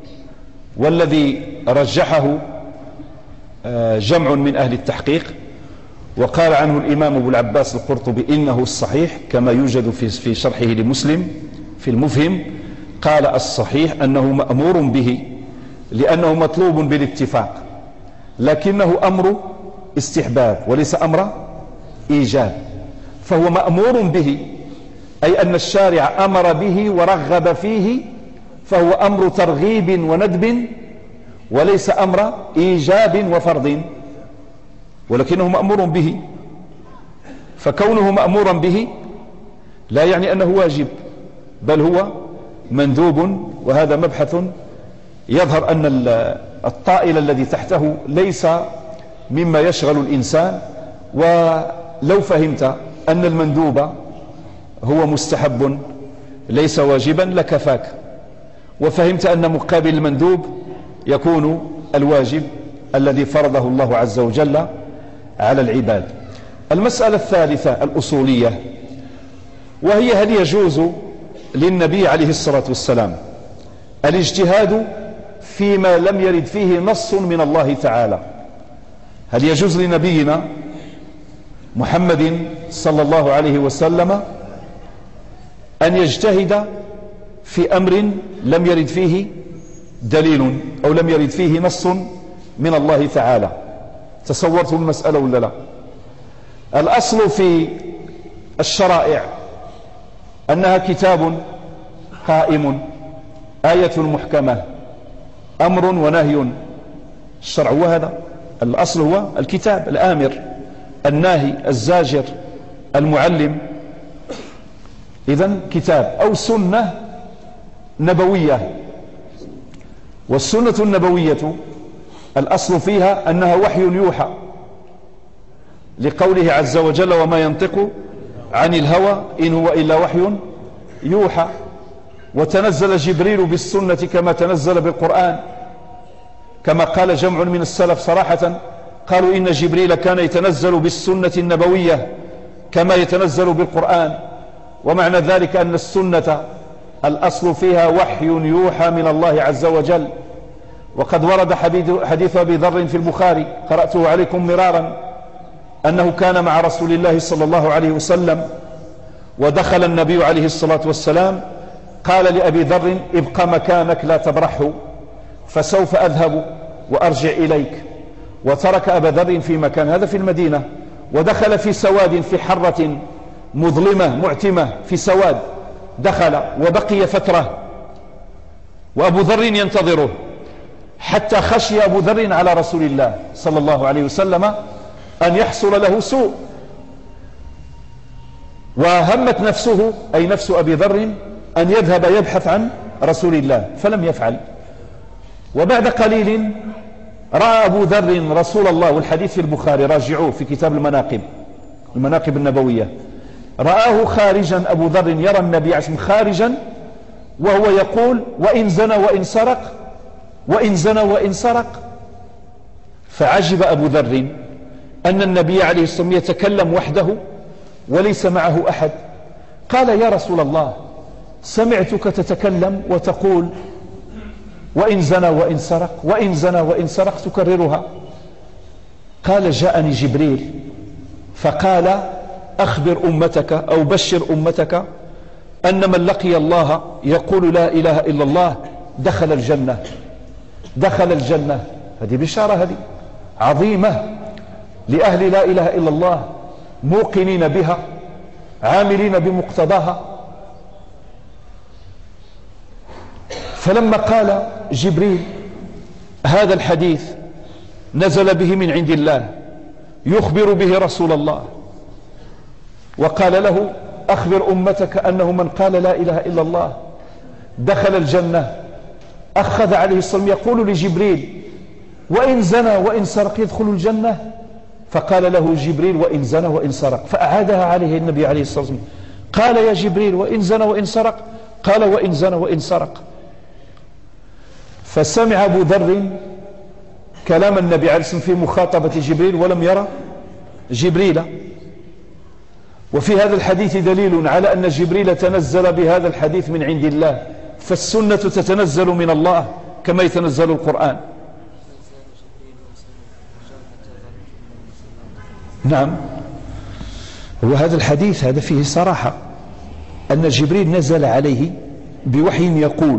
والذي رجحه جمع من أهل التحقيق، وقال عنه الإمام أبو العباس القرطبي إنه الصحيح كما يوجد في شرحه لمسلم في المفهم، قال الصحيح أنه مأمور به لأنه مطلوب بالاتفاق، لكنه أمر استحباب وليس أمر إيجاب، فهو مأمور به أي أن الشارع أمر به ورغب فيه، فهو أمر ترغيب وندب وليس أمر إيجاب وفرض، ولكنه مأمور به. فكونه مأمورا به لا يعني أنه واجب، بل هو مندوب، وهذا مبحث يظهر أن الطائل الذي تحته ليس مما يشغل الإنسان. ولو فهمت أن المندوب هو مستحب ليس واجبا لكفاك، وفهمت أن مقابل المندوب يكون الواجب الذي فرضه الله عز وجل على العباد. المسألة الثالثة الأصولية، وهي هل يجوز للنبي عليه الصلاة والسلام الاجتهاد فيما لم يرد فيه نص من الله تعالى؟ هل يجوز لنبينا محمد صلى الله عليه وسلم أن يجتهد في أمر لم يرد فيه دليل أو لم يرد فيه نص من الله تعالى؟ تصورتم المسألة ولا لا؟ الأصل في الشرائع أنها كتاب قائم، آية محكمة، أمر ونهي. الشرع هو هذا، الأصل هو الكتاب، الآمر الناهي الزاجر المعلم. إذن كتاب أو سنة نبوية، والسنة النبوية الأصل فيها أنها وحي يوحى، لقوله عز وجل وما ينطق عن الهوى إن هو إلا وحي يوحى. وتنزل جبريل بالسنة كما تنزل بالقرآن، كما قال جمع من السلف صراحة، قالوا إن جبريل كان يتنزل بالسنة النبوية كما يتنزل بالقرآن. ومعنى ذلك أن السنة الأصل فيها وحي يوحى من الله عز وجل. وقد ورد حديث أبي ذر في البخاري قرأته عليكم مرارا، أنه كان مع رسول الله صلى الله عليه وسلم، ودخل النبي عليه الصلاة والسلام، قال لأبي ذر ابق مكانك لا تبرحه فسوف أذهب وأرجع إليك. وترك أبا ذر في مكان، هذا في المدينة، ودخل في سواد، في حرة مظلمة معتمة، في سواد دخل وبقي فترة، وأبو ذر ينتظره، حتى خشي أبو ذر على رسول الله صلى الله عليه وسلم أن يحصل له سوء، وهمت نفسه أي نفس أبي ذر أن يذهب يبحث عن رسول الله، فلم يفعل. وبعد قليل رأى أبو ذر رسول الله، والحديث في البخاري راجعوه في كتاب المناقب، المناقب النبوية، رآه خارجا، أبو ذر يرى النبي عليه الصلاة والسلام خارجا وهو يقول وإن زنى وإن سرق، وإن زنى وإن سرق. فعجب أبو ذر أن النبي عليه الصلاة والسلام يتكلم وحده وليس معه أحد. قال يا رسول الله سمعتك تتكلم وتقول وإن زنى وإن سرق، وإن زنى وإن سرق، تكررها. قال جاءني جبريل فقال أخبر أمتك أو بشر أمتك أن من لقي الله يقول لا إله إلا الله دخل الجنة، دخل الجنة. هذه بشارة هذه عظيمة لأهل لا إله إلا الله، موقنين بها، عاملين بمقتضاها. فلما قال جبريل هذا الحديث نزل به من عند الله يخبر به رسول الله، وقال له أخبر أمتك أنه من قال لا إله إلا الله دخل الجنة، أخذ عليه الصلاة يقول لجبريل وإن زنى وإن سرق يدخل الجنة، فقال له جبريل وإن زنى وإن سرق، فأعادها عليه النبي عليه الصلاة والسلام. قال يا جبريل وإن زنى وإن سرق، قال وإن زنى وإن سرق. فسمع أبو ذر كلام النبي عليه الصلاة والسلام في مخاطبة جبريل ولم يرى جبريل. وفي هذا الحديث دليل على أن جبريل تنزل بهذا الحديث من عند الله، فالسنة تتنزل من الله كما يتنزل القرآن. نعم، وهذا الحديث هذا فيه صراحة أن جبريل نزل عليه بوحي يقول،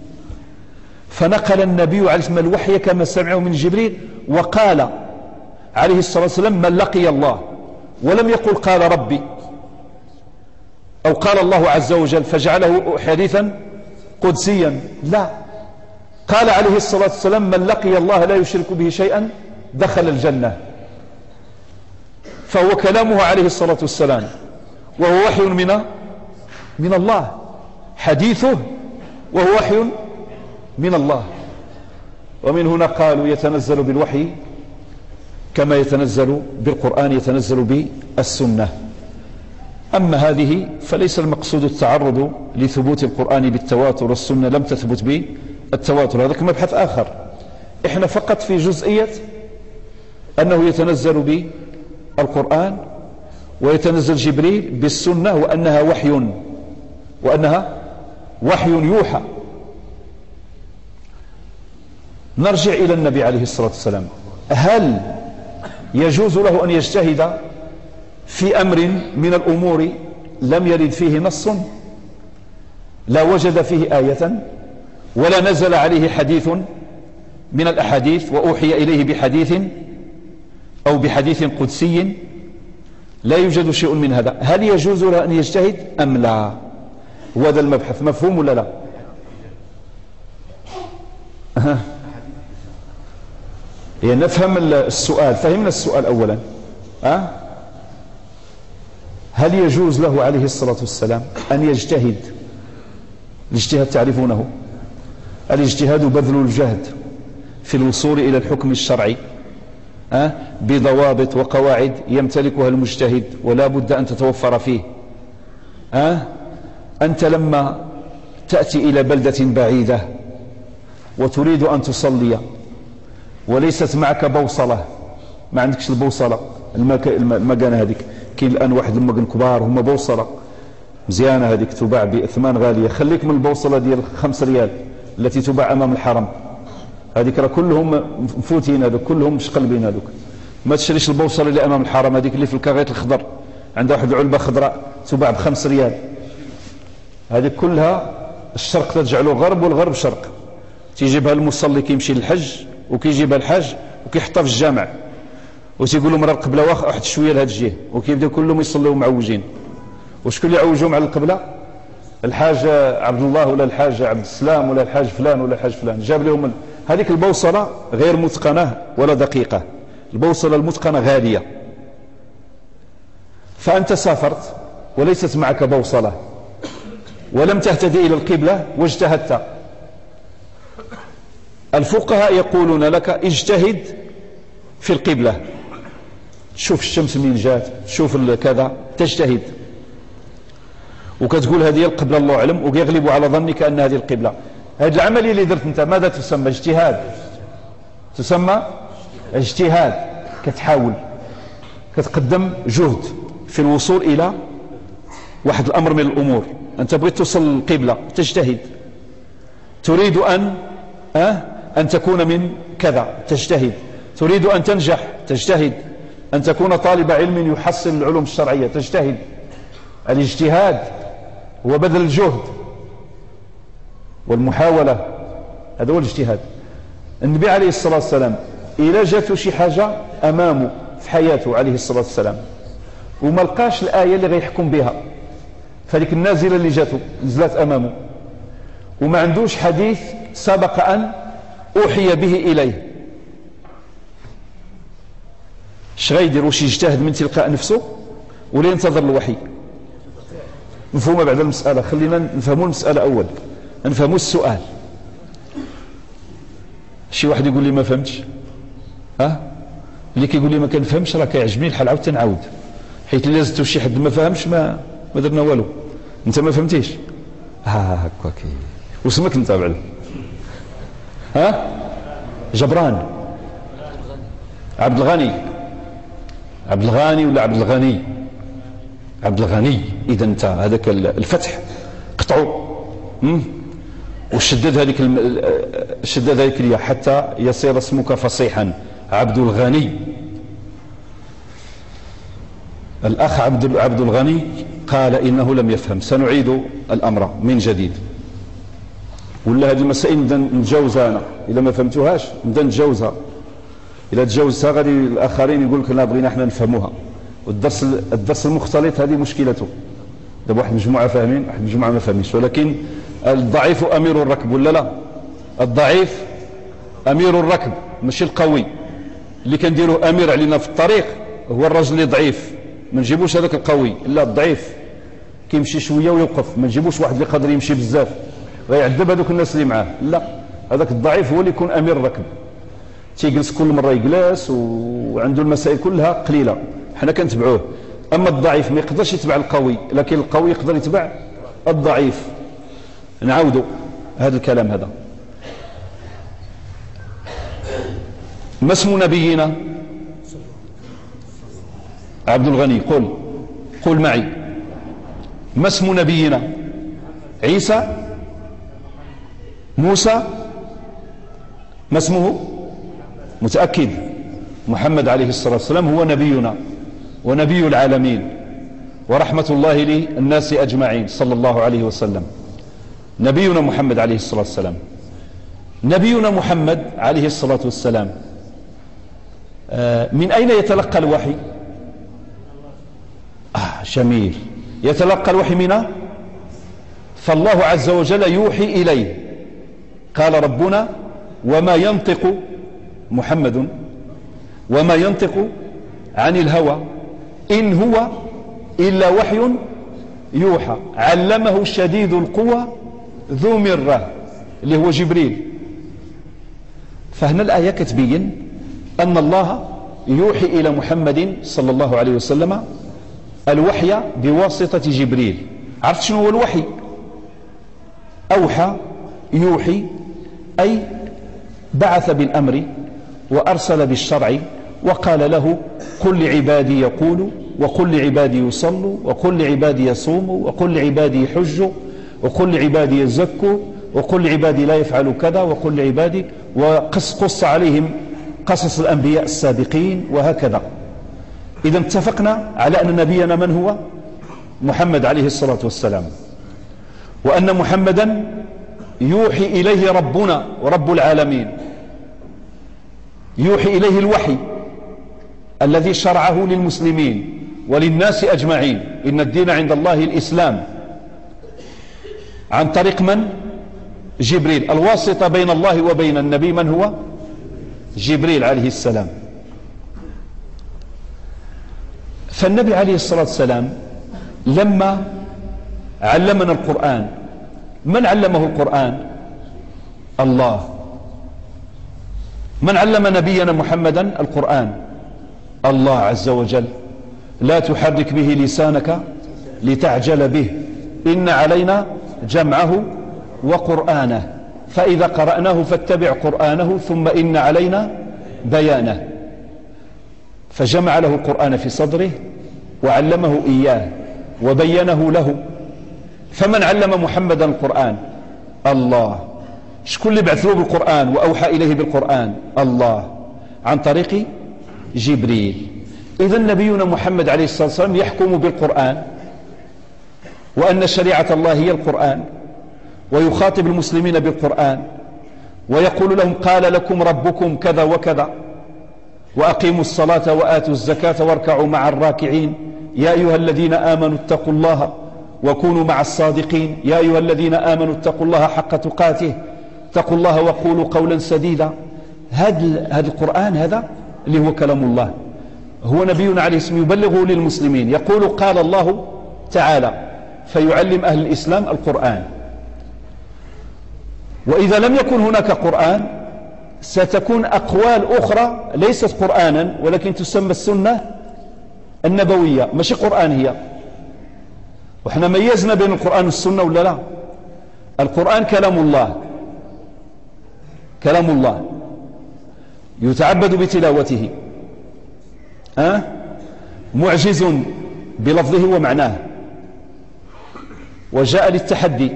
فنقل النبي عليه الصلاة والسلام الوحي كما سمعه من جبريل، وقال عليه الصلاة والسلام من لقي الله، ولم يقل قال ربي أو قال الله عز وجل فجعله حديثا قدسيا، لا، قال عليه الصلاة والسلام من لقي الله لا يشرك به شيئا دخل الجنة. فهو كلامه عليه الصلاة والسلام، وهو وحي من من الله، حديثه وهو وحي من الله. ومن هنا قالوا يتنزل بالوحي كما يتنزل بالقرآن، يتنزل بالسنة. أما هذه فليس المقصود التعرض لثبوت القرآن بالتواتر، والسنة لم تثبت بالتواتر، هذا مبحث آخر. إحنا فقط في جزئية أنه يتنزل بالقرآن ويتنزل جبريل بالسنة، وأنها وحي، وأنها وحي يوحى. نرجع إلى النبي عليه الصلاة والسلام، هل يجوز له أن يجتهد في أمر من الأمور لم يرد فيه نص، لا وجد فيه آية ولا نزل عليه حديث من الأحاديث وأوحي إليه بحديث أو بحديث قدسي، لا يوجد شيء من هذا، هل يجوز له أن يجتهد أم لا؟ وهذا المبحث مفهوم ولا لا؟ أه. يعني نفهم السؤال، فهمنا السؤال أولا. أه؟ هل يجوز له عليه الصلاة والسلام أن يجتهد؟ الاجتهاد تعرفونه، الاجتهاد بذل الجهد في الوصول إلى الحكم الشرعي أه؟ بضوابط وقواعد يمتلكها المجتهد ولا بد أن تتوفر فيه. أه؟ أنت لما تأتي إلى بلدة بعيدة وتريد أن تصلي وليست معك بوصلة، ما عندكش البوصلة، المكانة هذيك كاين الآن واحد المكان كبار هم بوصلة مزيانة، هذيك تباع بأثمان غالية، خليك من البوصلة ديال خمس ريال التي تباع أمام الحرم، هذيك راه كلهم مفوتين، هذوك كلهم مشقلبين، هذوك ما تشريش البوصلة اللي أمام الحرم، هذيك اللي في الكاغيط الخضر عندها واحد العلبة خضراء تباع بخمس ريال، هذه كلها الشرق تجعله غرب والغرب شرق، تيجيبها المصلي كيمشي للحج وكيجيبها الحاج وكيحطها في الجامع وتيقول لهم راه القبله واحد شويه لهذا الجهه، وكيبداو كلهم يصلوا معوجين. وشكون اللي عوجهم على القبله؟ الحاج عبد الله ولا الحاج عبد السلام ولا الحاج فلان ولا الحاج فلان، جاب لهم هذيك البوصله غير متقنه ولا دقيقه، البوصله المتقنه غاليه. فانت سافرت وليست معك بوصله ولم تهتدي الى القبله واجتهدت، الفقهاء يقولون لك اجتهد في القبلة، تشوف الشمس منين جات، تشوف كذا، تجتهد وكتقول هذه القبلة الله أعلم، ويغلب على ظنك أن هذه القبلة. هذه العملية اللي درت أنت ماذا تسمى؟ اجتهاد، تسمى اجتهاد، كتحاول كتقدم جهد في الوصول إلى واحد الأمر من الأمور، أنت بغيت توصل للقبلة تجتهد، تريد أن أه؟ أن تكون من كذا تجتهد، تريد أن تنجح تجتهد، أن تكون طالب علم يحصل العلوم الشرعية تجتهد. الاجتهاد هو بذل الجهد والمحاولة، هذا هو الاجتهاد. النبي عليه الصلاة والسلام إذا جاته شي حاجة أمامه في حياته عليه الصلاة والسلام وما لقاش الآية اللي غيحكم بها، فلك النازلة اللي جاته نزلت أمامه وما عندوش حديث سبق أن أوحي به إليه، اش غيدير؟ واش يجتهد من تلقاء نفسه ولا ينتظر الوحي؟ مفهومه بعد المسألة، خلينا نفهموا المسألة أول، نفهموا السؤال. شي واحد يقول لي ما فهمتش، ها اللي كيقول لي ما كنفهمش راه كيعجبني الحال، عاود تنعاود، حيت اللي زدتو شي حد ما فهمش ما ما درنا والو، انت ما فهمتيش، ها هكاك. واسمك انت بعد؟ ها جبران، عبد الغني، عبد الغني ولا عبد الغني؟ عبد الغني. إذا انت هذاك الفتح قطعوا وشدد هذيك الم... شدد هذيك الياء حتى يصير اسمك فصيحا عبد الغني. الأخ عبد عبد الغني قال إنه لم يفهم، سنعيد الأمر من جديد. ولا هذه المسائل نبدا نتجاوزها أنا، إذا ما فهمتوهاش نبدا نتجاوزها، إذا تجاوزتها غادي الآخرين يقول لك لا بغينا احنا نفهموها. والدرس الدرس المختلط هذه مشكلته، دابا واحد المجموعة فاهمين واحد المجموعة ما فاهمينش. ولكن الضعيف أمير الركب ولا لا؟ الضعيف أمير الركب ماشي القوي. اللي كنديروه أمير علينا في الطريق هو الرجل اللي ضعيف، ما نجيبوش هذاك القوي، لا الضعيف كيمشي شوية ويوقف. ما نجيبوش واحد اللي قادر يمشي بزاف غيعذب هذوك الناس اللي معاه، لا هذاك الضعيف هو اللي يكون أمير الركب، تيجلس كل مرة يجلس وعنده المسائل كلها قليلة حنا كنتبعوه. أما الضعيف ما يقدرش يتبع القوي، لكن القوي يقدر يتبع الضعيف. نعاودوا هذا الكلام هذا. ما اسم نبينا؟ عبد الغني قل قل معي، ما اسم نبينا؟ عيسى؟ موسى؟ ما اسمه؟ متأكد؟ محمد عليه الصلاة والسلام هو نبينا ونبي العالمين ورحمة الله للناس أجمعين صلى الله عليه وسلم. نبينا محمد عليه الصلاة والسلام. نبينا محمد عليه الصلاة والسلام من أين يتلقى الوحي؟ آه جميل. يتلقى الوحي من فالله عز وجل يوحي إليه. قال ربنا وما ينطق محمد وما ينطق عن الهوى إن هو إلا وحي يوحى علمه شديد القوى ذو مرة اللي هو جبريل. فهنا الآية كتبين أن الله يوحي إلى محمد صلى الله عليه وسلم الوحي بواسطة جبريل. عرفت شنو هو الوحي؟ أوحى يوحي أي بعث بالأمر وأرسل بالشرع وقال له قل لعبادي يقولوا وقل لعبادي يصلوا وقل لعبادي يصوموا وقل لعبادي يحجوا وقل لعبادي يزكوا وقل لعبادي لا يفعلوا كذا وقل لعبادي، وقص قص عليهم قصص الأنبياء السابقين وهكذا. إذا اتفقنا على أن نبينا من هو؟ محمد عليه الصلاة والسلام، وأن محمدا يوحي إليه ربنا ورب العالمين، يوحي إليه الوحي الذي شرعه للمسلمين وللناس أجمعين. إن الدين عند الله الإسلام. عن طريق من؟ جبريل. الواسطة بين الله وبين النبي من هو؟ جبريل عليه السلام. فالنبي عليه الصلاة والسلام لما علمنا القرآن، من علمه القرآن؟ الله. من علم نبينا محمدا القرآن؟ الله عز وجل. لا تحرك به لسانك لتعجل به إن علينا جمعه وقرآنه فإذا قرأناه فاتبع قرآنه ثم إن علينا بيانه. فجمع له القرآن في صدره وعلمه إياه وبينه له. فمن علم محمدا القرآن؟ الله. شكون اللي بعث له بالقرآن وأوحى إليه بالقرآن؟ الله عن طريق جبريل. إذا نبينا محمد عليه الصلاة والسلام يحكم بالقرآن وأن شريعة الله هي القرآن، ويخاطب المسلمين بالقرآن ويقول لهم قال لكم ربكم كذا وكذا وأقيموا الصلاة وآتوا الزكاة واركعوا مع الراكعين يا أيها الذين آمنوا اتقوا الله وكونوا مع الصادقين يا أيها الذين آمنوا اتقوا الله حق تقاته اتقوا الله وقولوا قولا سديدا. هذا هذا القرآن هذا اللي هو كلام الله، هو نبينا عليه السلام يبلغه للمسلمين، يقول قال الله تعالى، فيعلم أهل الإسلام القرآن. وإذا لم يكن هناك قرآن ستكون أقوال أخرى ليست قرآنا ولكن تسمى السنة النبوية، ماشي قرآن هي. وإحنا ميزنا بين القرآن والسنة ولا لا؟ القرآن كلام الله، كلام الله يتعبد بتلاوته، أه؟ معجز بلفظه ومعناه، وجاء للتحدي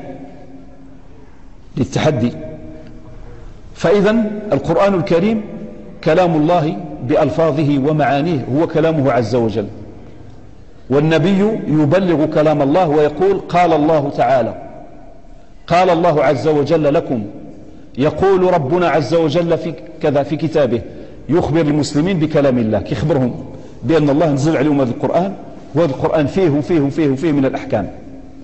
للتحدي فإذا القرآن الكريم كلام الله بألفاظه ومعانيه، هو كلامه عز وجل، والنبي يبلغ كلام الله ويقول قال الله تعالى، قال الله عز وجل لكم، يقول ربنا عز وجل في كذا في كتابه، يخبر المسلمين بكلام الله، يخبرهم بأن الله نزل عليهم هذا القرآن، وهذا القرآن فيه وفيه وفيه وفيه من الأحكام.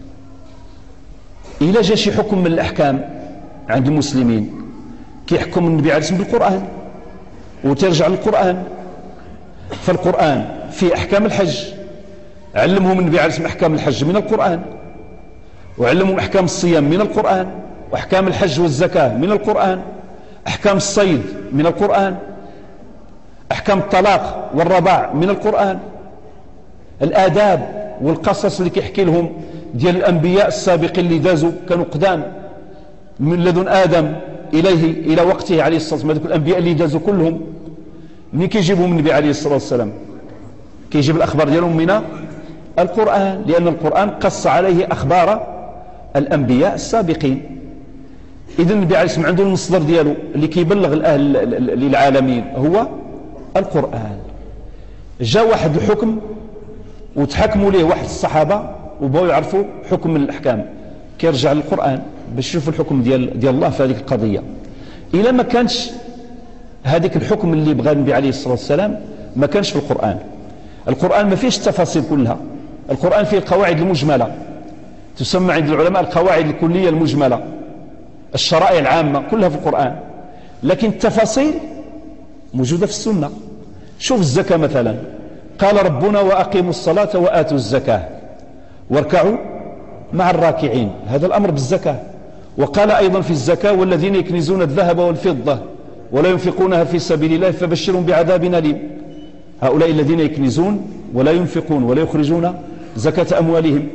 إلا جاء شي حكم من الأحكام عند المسلمين كيحكم النبي عليه الصلاة والسلام بالقرآن وترجع للقرآن، فالقرآن في أحكام الحج، علمهم النبي عليه الصلاة والسلام أحكام الحج من القرآن، وعلمهم أحكام الصيام من القرآن، وأحكام الحج والزكاة من القرآن، أحكام الصيد من القرآن، أحكام الطلاق والرضاع من القرآن، الآداب والقصص اللي كيحكي لهم ديال الأنبياء السابقين اللي دازوا كانوا قدام من لدن آدم إليه إلى وقته عليه الصلاة والسلام، هذوك الأنبياء اللي دازوا كلهم منين كيجيبهم النبي عليه الصلاة والسلام؟ كيجيب الأخبار ديالهم من القرآن، لأن القرآن قص عليه أخبار الأنبياء السابقين. إذن النبي عليه الصلاة والسلام عنده المصدر دياله اللي كيبلغ الأهل للعالمين هو القرآن. جاء واحد الحكم وتحكموا ليه واحد الصحابة وبغوا يعرفوا حكم من الأحكام، كيرجع للقرآن باش يشوفوا الحكم ديال ديال الله في هذه القضية. إلا ما كانش هذيك الحكم اللي بغى النبي عليه الصلاة والسلام ما كانش في القرآن. القرآن ما فيش التفاصيل كلها، القرآن فيه القواعد المجملة، تسمى عند العلماء القواعد الكلية المجملة، الشرائع العامة كلها في القرآن، لكن التفاصيل موجودة في السنة. شوف الزكاة مثلا، قال ربنا وأقيموا الصلاة وآتوا الزكاة واركعوا مع الراكعين، هذا الأمر بالزكاة. وقال أيضا في الزكاة والذين يكنزون الذهب والفضة ولا ينفقونها في سبيل الله فبشرهم بعذاب أليم. هؤلاء الذين يكنزون ولا ينفقون ولا يخرجون زكاة أموالهم.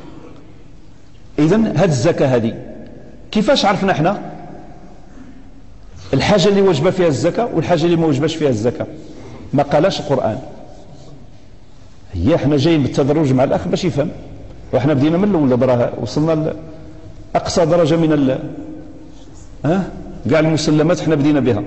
إذن هذه الزكاة هذه كيفاش عرفنا احنا الحاجة اللي وجب فيها الزكاة والحاجة اللي ما وجبش فيها الزكاة؟ ما قالش القرآن. هي احنا جايين بالتدرج مع الأخ باش يفهم، واحنا بدينا من الأول براه وصلنا لأقصى درجة من ال ها كاع المسلمات احنا بدينا بها.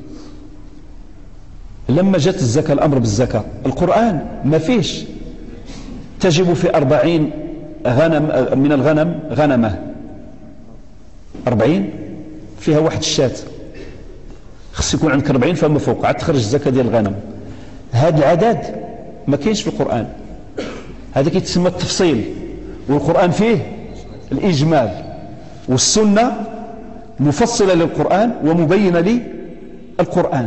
لما جت الزكاة الأمر بالزكاة، القرآن ما فيش تجب في أربعين غنم من الغنم غنمة، أربعين فيها واحد الشاة، خص يكون عندك أربعين فما فوق عاد تخرج الزكاة ديال الغنم. هذا العدد ما كاينش في القرآن، هذا كيتسمى التفصيل، والقرآن فيه الإجمال، والسنة مفصلة للقرآن ومبينة للقرآن.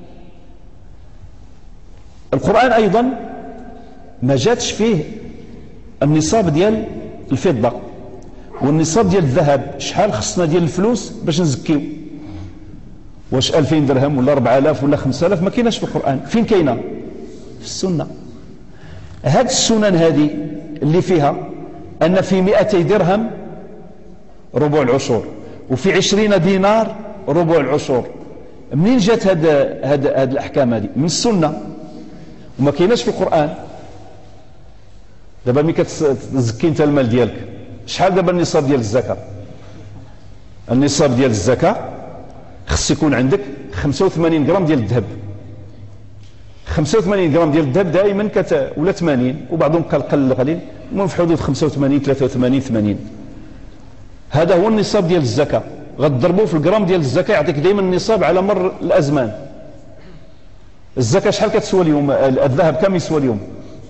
القرآن أيضا ما جاتش فيه النصاب ديال الفضة والنصاب ديال الذهب، شحال خصنا ديال الفلوس باش نزكيو، واش ألفين درهم ولا أربعة آلاف ولا خمسة آلاف؟ ما كايناش في القرآن. فين كاينه؟ في السنة. هاد السنن هذه اللي فيها أن في مئتي درهم ربع العشور، وفي عشرين دينار ربع العشور. منين جات هاد هاد هاد الأحكام هذه؟ من السنة، وما كايناش في القرآن. دابا ملي كتزكي انت المال ديالك، شحال دابا النصاب ديال الزكاة؟ النصاب ديال الزكاة خص يكون عندك خمسة وثمانين غرام ديال الذهب. خمسة وثمانين غرام ديال الذهب دائما كت ولا ثمانين، وبعضهم قال قل قليل، المهم في حدود خمسة وثمانين ثلاثة وثمانين ثمانين. هذا هو النصاب ديال الزكاة. غتضربوه في الغرام ديال الزكاة يعطيك دائما النصاب على مر الأزمان. الزكاة شحال كتسوى اليوم؟ الذهب كم يسوى اليوم؟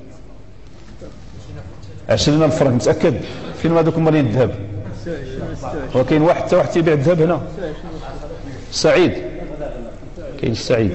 عشرين ألف فرنك. متأكد؟ فين هذوك مالين الذهب؟ وكاين واحد حتى واحد تيبيع الذهب هنا؟ سعيد كاين السعيد.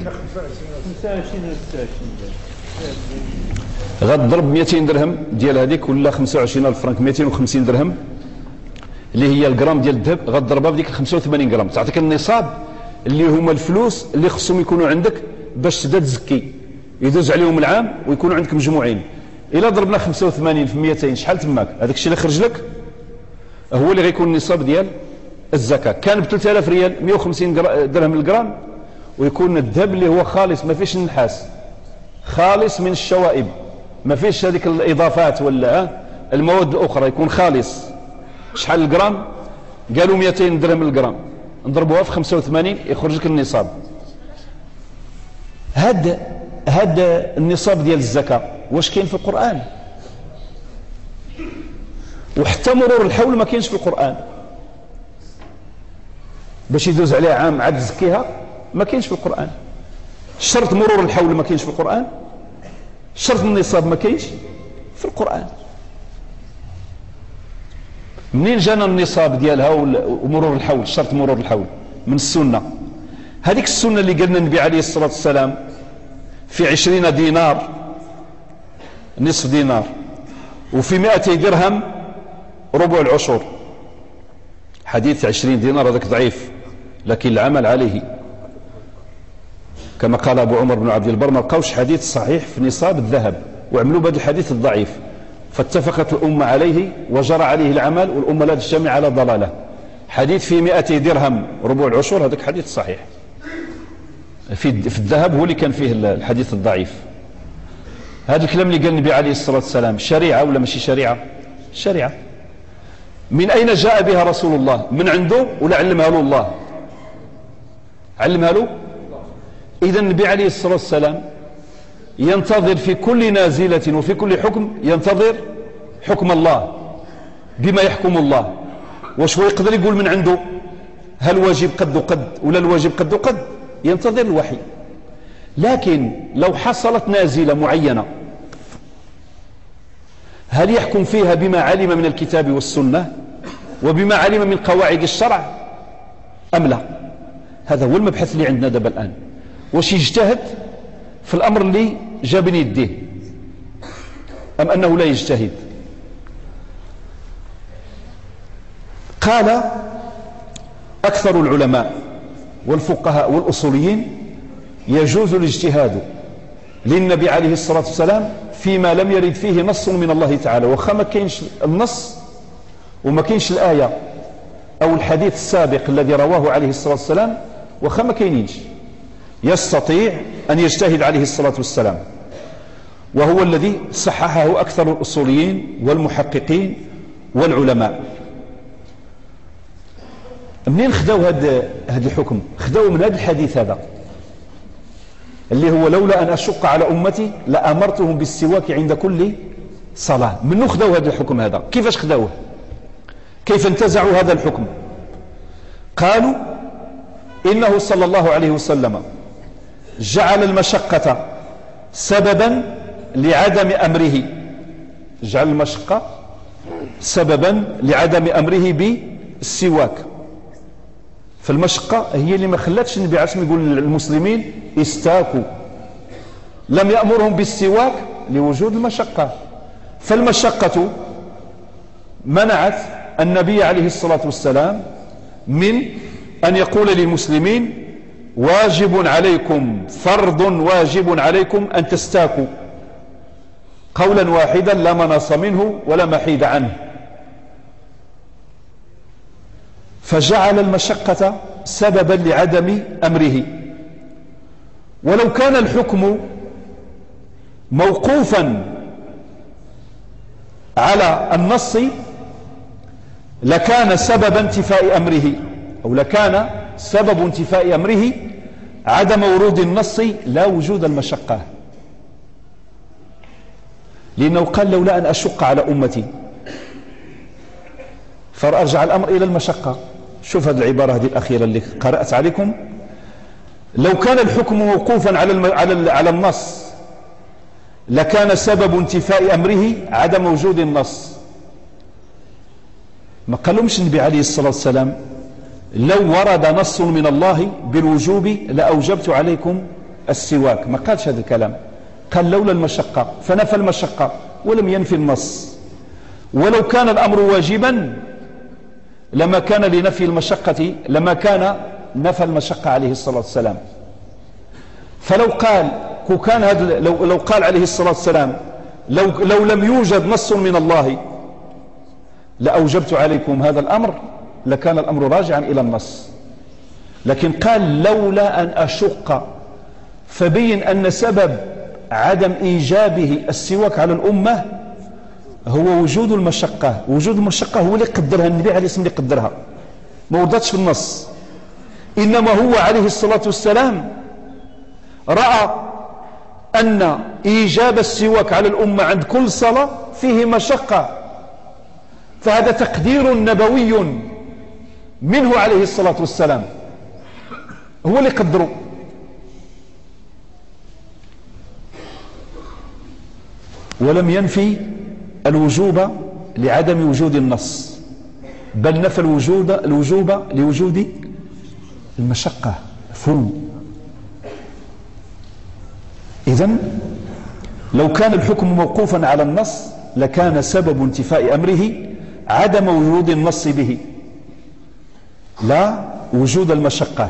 غتضرب مئتين درهم ديال هذيك ولا خمسة وعشرين ألف فرنك، مئتين وخمسين درهم اللي هي الجرام ديال الذهب، غتضربها بديك خمسة وثمانين غرام، تعطيك النصاب اللي هما الفلوس اللي خصهم يكونوا عندك باش تبدا تزكي، يدوز عليهم العام ويكونوا عندك مجموعين. الا ضربنا خمسة وثمانين في مئتين شحال تماك؟ هذاك الشيء اللي خرج لك هو اللي غيكون النصاب ديال الزكاة. كان ب ثلاثة آلاف ريال مئة وخمسين درهم الجرام، ويكون الذهب اللي هو خالص ما فيش النحاس، خالص من الشوائب، ما فيش هذيك الإضافات ولا المواد الأخرى، يكون خالص. شحال الجرام؟ قالوا مئتين درهم الجرام، نضربوها في خمسة وثمانين يخرج لك النصاب. هاد هاد النصاب ديال الزكاة واش كاين في القرآن؟ وحتى مرور الحول ما كاينش في القرآن. باش يدوز عليها عام عاد تزكيها ما كاينش في القرآن. شرط مرور الحول ما كاينش في القرآن، شرط النصاب ما كاينش في القرآن. منين جانا النصاب ديالها ومرور الحول؟ شرط مرور الحول من السنة. هذيك السنة اللي قالنا النبي عليه الصلاة والسلام في عشرين دينار نصف دينار، وفي مائتي درهم ربع العشر. حديث عشرين دينار هذاك ضعيف، لكن العمل عليه كما قال أبو عمر بن عبد البر: ما لقاوش حديث صحيح في نصاب الذهب وعملوا بهذا الحديث الضعيف، فاتفقت الأمة عليه وجرى عليه العمل، والأمة لا تجتمع على ضلالة. حديث في مائتي درهم ربع العشر هذاك حديث صحيح. في في الذهب هو اللي كان فيه الحديث الضعيف. هذا الكلام اللي قال النبي عليه الصلاة والسلام شريعة ولا ماشي شريعة؟ شريعة. من أين جاء بها رسول الله؟ من عنده ولا علمها له الله؟ علمها له. إذا النبي عليه الصلاة والسلام ينتظر في كل نازلة وفي كل حكم ينتظر حكم الله بما يحكم الله. واش هو يقدر يقول من عنده هل واجب قد قد ولا الواجب قد قد؟ ينتظر الوحي. لكن لو حصلت نازلة معينة هل يحكم فيها بما علم من الكتاب والسنة وبما علم من قواعد الشرع أم لا؟ هذا هو المبحث اللي عندنا دابا الآن. واش يجتهد في الأمر اللي جاب بين يديه أم أنه لا يجتهد؟ قال أكثر العلماء والفقهاء والأصوليين: يجوز الاجتهاد للنبي عليه الصلاة والسلام فيما لم يرد فيه نص من الله تعالى. وخا ما كاينش النص وما كاينش الآية أو الحديث السابق الذي رواه عليه الصلاة والسلام، وخا ما كاينينش، يستطيع أن يجتهد عليه الصلاة والسلام. وهو الذي صححه أكثر الأصوليين والمحققين والعلماء. منين خداو هذا هذا الحكم؟ خداو من هذا الحديث هذا اللي هو: لولا أن أشق على أمتي لأمرتهم بالسواك عند كل صلاة. منو خداو هذا الحكم هذا؟ كيفاش خداوه؟ كيف انتزعوا هذا الحكم؟ قالوا إنه صلى الله عليه وسلم جعل المشقة سببا لعدم أمره. جعل المشقة سببا لعدم أمره بالسواك. فالمشقة هي اللي ما خلتش النبي عليه الصلاة والسلام يقول للمسلمين استاكوا، لم يأمرهم بالسواك لوجود المشقة. فالمشقة منعت النبي عليه الصلاة والسلام من أن يقول للمسلمين: واجب عليكم، فرض واجب عليكم أن تستاكوا قولا واحدا لا مناص منه ولا محيد عنه. فجعل المشقة سببا لعدم أمره. ولو كان الحكم موقوفا على النص لكان سبب انتفاء أمره، أو لكان سبب انتفاء أمره عدم ورود النص لا وجود المشقة. لأنه قال: لولا أن أشق على أمتي، فأرجع الأمر إلى المشقة. شوف هذه العبارة هذه الأخيرة اللي قرأت عليكم: لو كان الحكم موقوفا على الم... على ال... على النص لكان سبب انتفاء أمره عدم وجود النص. ما قالهمش النبي عليه الصلاة والسلام: لو ورد نص من الله بالوجوب لأوجبت عليكم السواك. ما قالش هذا الكلام. قال: لولا المشقة، فنفى المشقة ولم ينفي النص. ولو كان الأمر واجبا لما كان لنفي المشقة، لما كان نفى المشقة عليه الصلاة والسلام. فلو قال كان هذا لو, لو قال عليه الصلاة والسلام: لو, لو لم يوجد نص من الله لأوجبت عليكم هذا الأمر، لكان الأمر راجعا إلى النص. لكن قال: لولا أن أشق، فبين أن سبب عدم إيجابه السواك على الأمة هو وجود المشقة. وجود المشقة هو اللي قدرها النبي عليه الصلاة والسلام، اللي قدرها، ما وردتش في النص. إنما هو عليه الصلاة والسلام رأى أن إيجاب السواك على الأمة عند كل صلاة فيه مشقة، فهذا تقدير نبوي منه عليه الصلاة والسلام، هو اللي قدره. ولم ينفي الوجوب لعدم وجود النص، بل نفى الوجود الوجوب لوجود المشقة. فهم. إذن لو كان الحكم موقوفا على النص لكان سبب انتفاء أمره عدم وجود النص به، لا وجود المشقة.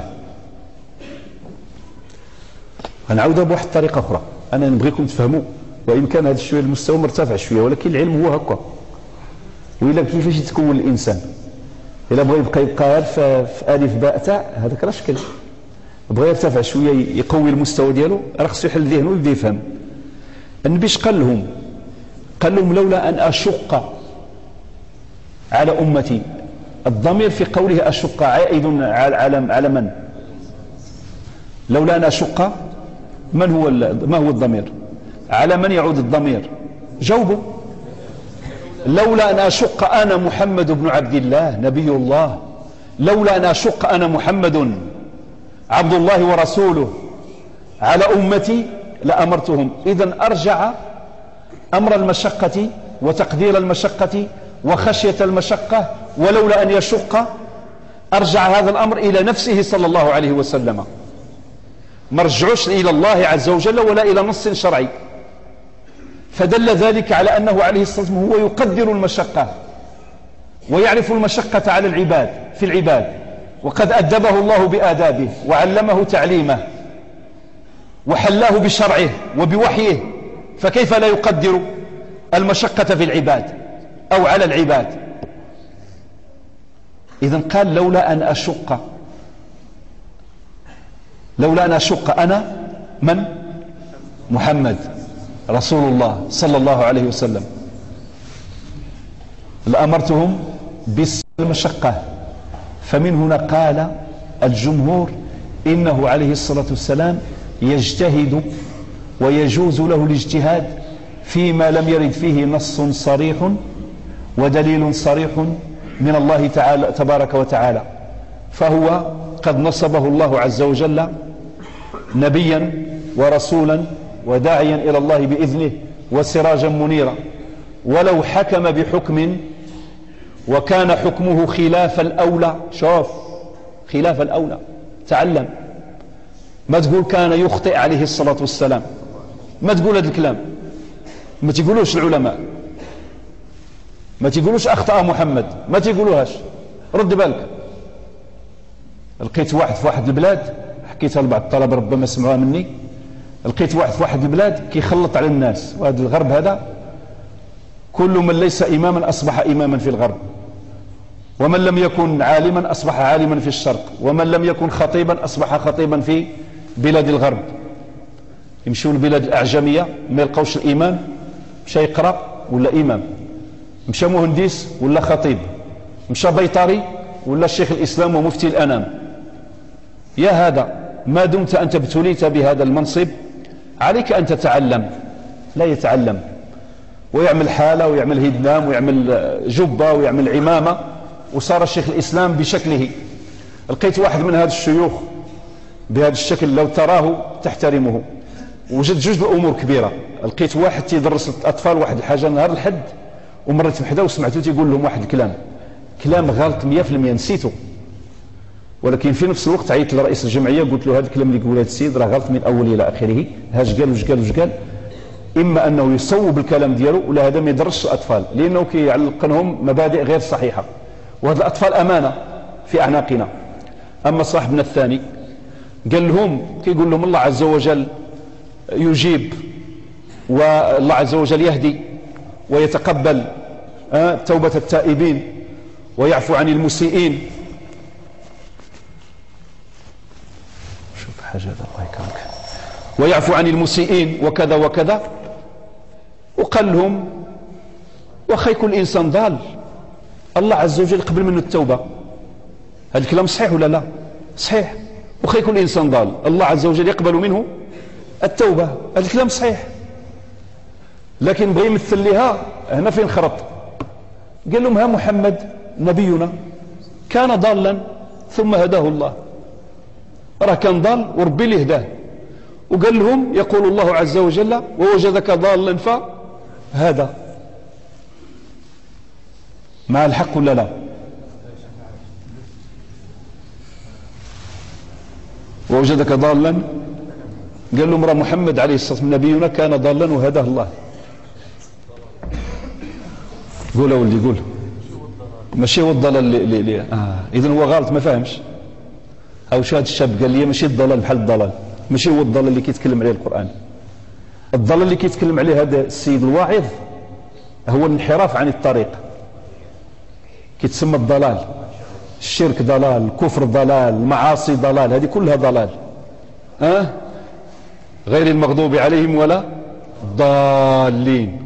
غنعاود بواحد الطريقة أخرى، أنا نبغيكم تفهموا، وإن كان هذا الشوية المستوى مرتفع شوية، ولكن العلم هو هكا. وإلا كيفاش يتكون الإنسان؟ إلا بغى يبقى يبقى في ألف باء تاء، هذاك راه شكل. بغى يرتفع شوية يقوي المستوى ديالو، راه خصو يحل ذهنه ويبدا يفهم. النبي اش قال لهم؟ قال لهم لولا أن أشق على أمتي. الضمير في قوله أشق عائد على على من؟ لولا أن أشق، من هو ما هو الضمير؟ على من يعود الضمير؟ جاوبوا. لولا أن أشق أنا محمد بن عبد الله نبي الله، لولا أن أشق أنا محمد عبد الله ورسوله على أمتي لأمرتهم. إذن أرجع أمر المشقة وتقدير المشقة وخشية المشقة، ولولا أن يشق أرجع هذا الأمر إلى نفسه صلى الله عليه وسلم، ما رجعوش إلى الله عز وجل ولا إلى نص شرعي. فدل ذلك على أنه عليه الصلاة والسلام هو يقدر المشقة ويعرف المشقة على العباد في العباد، وقد أدبه الله بآدابه وعلمه تعليمه وحلاه بشرعه وبوحيه، فكيف لا يقدر المشقة في العباد أو على العباد؟ إذن قال لولا أن أشق، لولا أن أشق أنا من؟ محمد رسول الله صلى الله عليه وسلم لأمرتهم بالمشقة. فمن هنا قال الجمهور إنه عليه الصلاة والسلام يجتهد ويجوز له الاجتهاد فيما لم يرد فيه نص صريح ودليل صريح من الله تعالى تبارك وتعالى، فهو قد نصبه الله عز وجل نبيا ورسولا وداعيا إلى الله بإذنه وسراجا منيرا. ولو حكم بحكم وكان حكمه خلاف الأولى، شوف خلاف الأولى، تعلم، ما تقول كان يخطئ عليه الصلاة والسلام، ما تقول هذا الكلام، ما تقولوش العلماء، ما تقولوش أخطأ محمد، ما تقولوهاش. رد بالك، لقيت واحد في واحد البلاد، حكيتها لبعض الطلبة ربما سمعوها مني، لقيت واحد في واحد البلاد كيخلط على الناس، وهذا الغرب هذا كل من ليس إماما أصبح إماما في الغرب، ومن لم يكن عالما أصبح عالما في الشرق، ومن لم يكن خطيبا أصبح خطيبا في بلاد الغرب. يمشوا البلاد الأعجمية ما يلقوش الإمام، مشى يقرأ ولا إمام، مشى مهندس ولا خطيب، مشى بيطري ولا شيخ الإسلام ومفتي الأنام. يا هذا ما دمت أنت ابتليت بهذا المنصب عليك أن تتعلم. لا يتعلم ويعمل حالة ويعمل هدنام ويعمل جبة ويعمل عمامة، وصار الشيخ الإسلام بشكله. لقيت واحد من هذا الشيوخ بهذا الشكل لو تراه تحترمه. وجد جوج الأمور كبيرة، لقيت واحد تيدرس الأطفال واحد الحاجة نهار الحد، ومرت بحدا وسمعته تيقول لهم واحد الكلام، كلام غلط مية في المية نسيته، ولكن في نفس الوقت عيطت لرئيس الجمعية قلت له هذا الكلام اللي يقول هذا السيد راه غلط من أوله إلى آخره، هاش قال وش قال وش قال. إما أنه يصوب الكلام ديالو ولا هذا ما يدرسش الأطفال، لأنه كيعلق لهم مبادئ غير صحيحة، وهذا الأطفال أمانة في أعناقنا. أما صاحبنا الثاني قال لهم كيقول لهم الله عز وجل يجيب والله عز وجل يهدي ويتقبل توبة التائبين ويعفو عن المسيئين. شوف حاجة هذا الله يكرمك، ويعفو عن المسيئين وكذا وكذا، وقال لهم وخي كل إنسان ضال الله عز وجل يقبل منه التوبة. هذا الكلام صحيح ولا لا؟ صحيح. وخي كل إنسان ضال الله عز وجل يقبل منه التوبة، هذا الكلام صحيح. لكن بغي يمثل لها هنا فين خرط. قال لهم ها محمد نبينا كان ضالا ثم هداه الله، راه كان ضال وربي اللي هداه. وقال لهم يقول الله عز وجل ووجدك ضالا فهدى. مع الحق ولا لا؟ ووجدك ضالا، قال لهم راه محمد عليه الصلاة والسلام نبينا كان ضالا وهداه الله. قول ولدي قول. ماشي هو الضلال اللي, اللي, اللي. آه. إذن هو غلط ما فهمش. أو شو هذا الشاب قال لي ماشي الضلال بحال الضلال، ماشي هو الضلال اللي كيتكلم عليه القرآن. الضلال اللي كيتكلم عليه هذا السيد الواعظ هو الانحراف عن الطريق، كيتسمى الضلال. الشرك ضلال، الكفر ضلال، المعاصي ضلال، هذه كلها ضلال. أه؟ غير المغضوب عليهم ولا ضالين،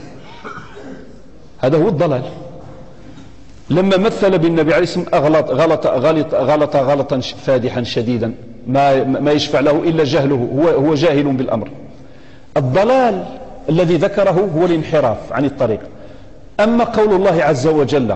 هذا هو الضلال. لما مثل بالنبي عليه الصلاة والسلام أغلط غلط غلط غلط غلطا فادحا شديدا ما ما يشفع له إلا جهله، هو هو جاهل بالأمر. الضلال الذي ذكره هو الانحراف عن الطريق. أما قول الله عز وجل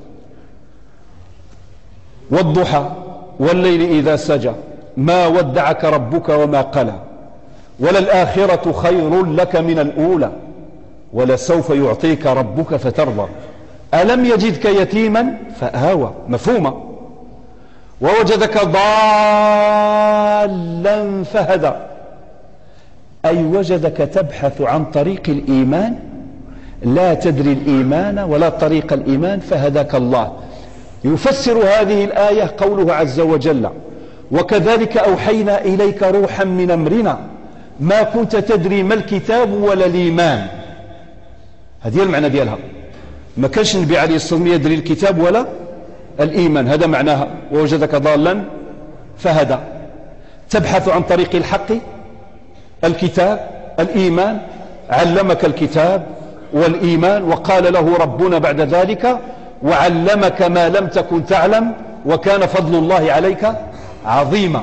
والضحى والليل إذا سجى ما ودعك ربك وما قلى وللآخرة خير لك من الأولى ولسوف يعطيك ربك فترضى ألم يجدك يتيما فآوى، مفهومة. ووجدك ضالا فهدى، أي وجدك تبحث عن طريق الإيمان لا تدري الإيمان ولا طريق الإيمان فهداك الله. يفسر هذه الآية قوله عز وجل وكذلك أوحينا إليك روحا من أمرنا ما كنت تدري ما الكتاب ولا الإيمان. هذه المعنى ديالها، ما كانش النبي عليه الصلاة والسلام يدري الكتاب ولا الإيمان، هذا معناها. ووجدك ضالا فهدى، تبحث عن طريق الحق الكتاب الإيمان، علمك الكتاب والإيمان. وقال له ربنا بعد ذلك وعلمك ما لم تكن تعلم وكان فضل الله عليك عظيما.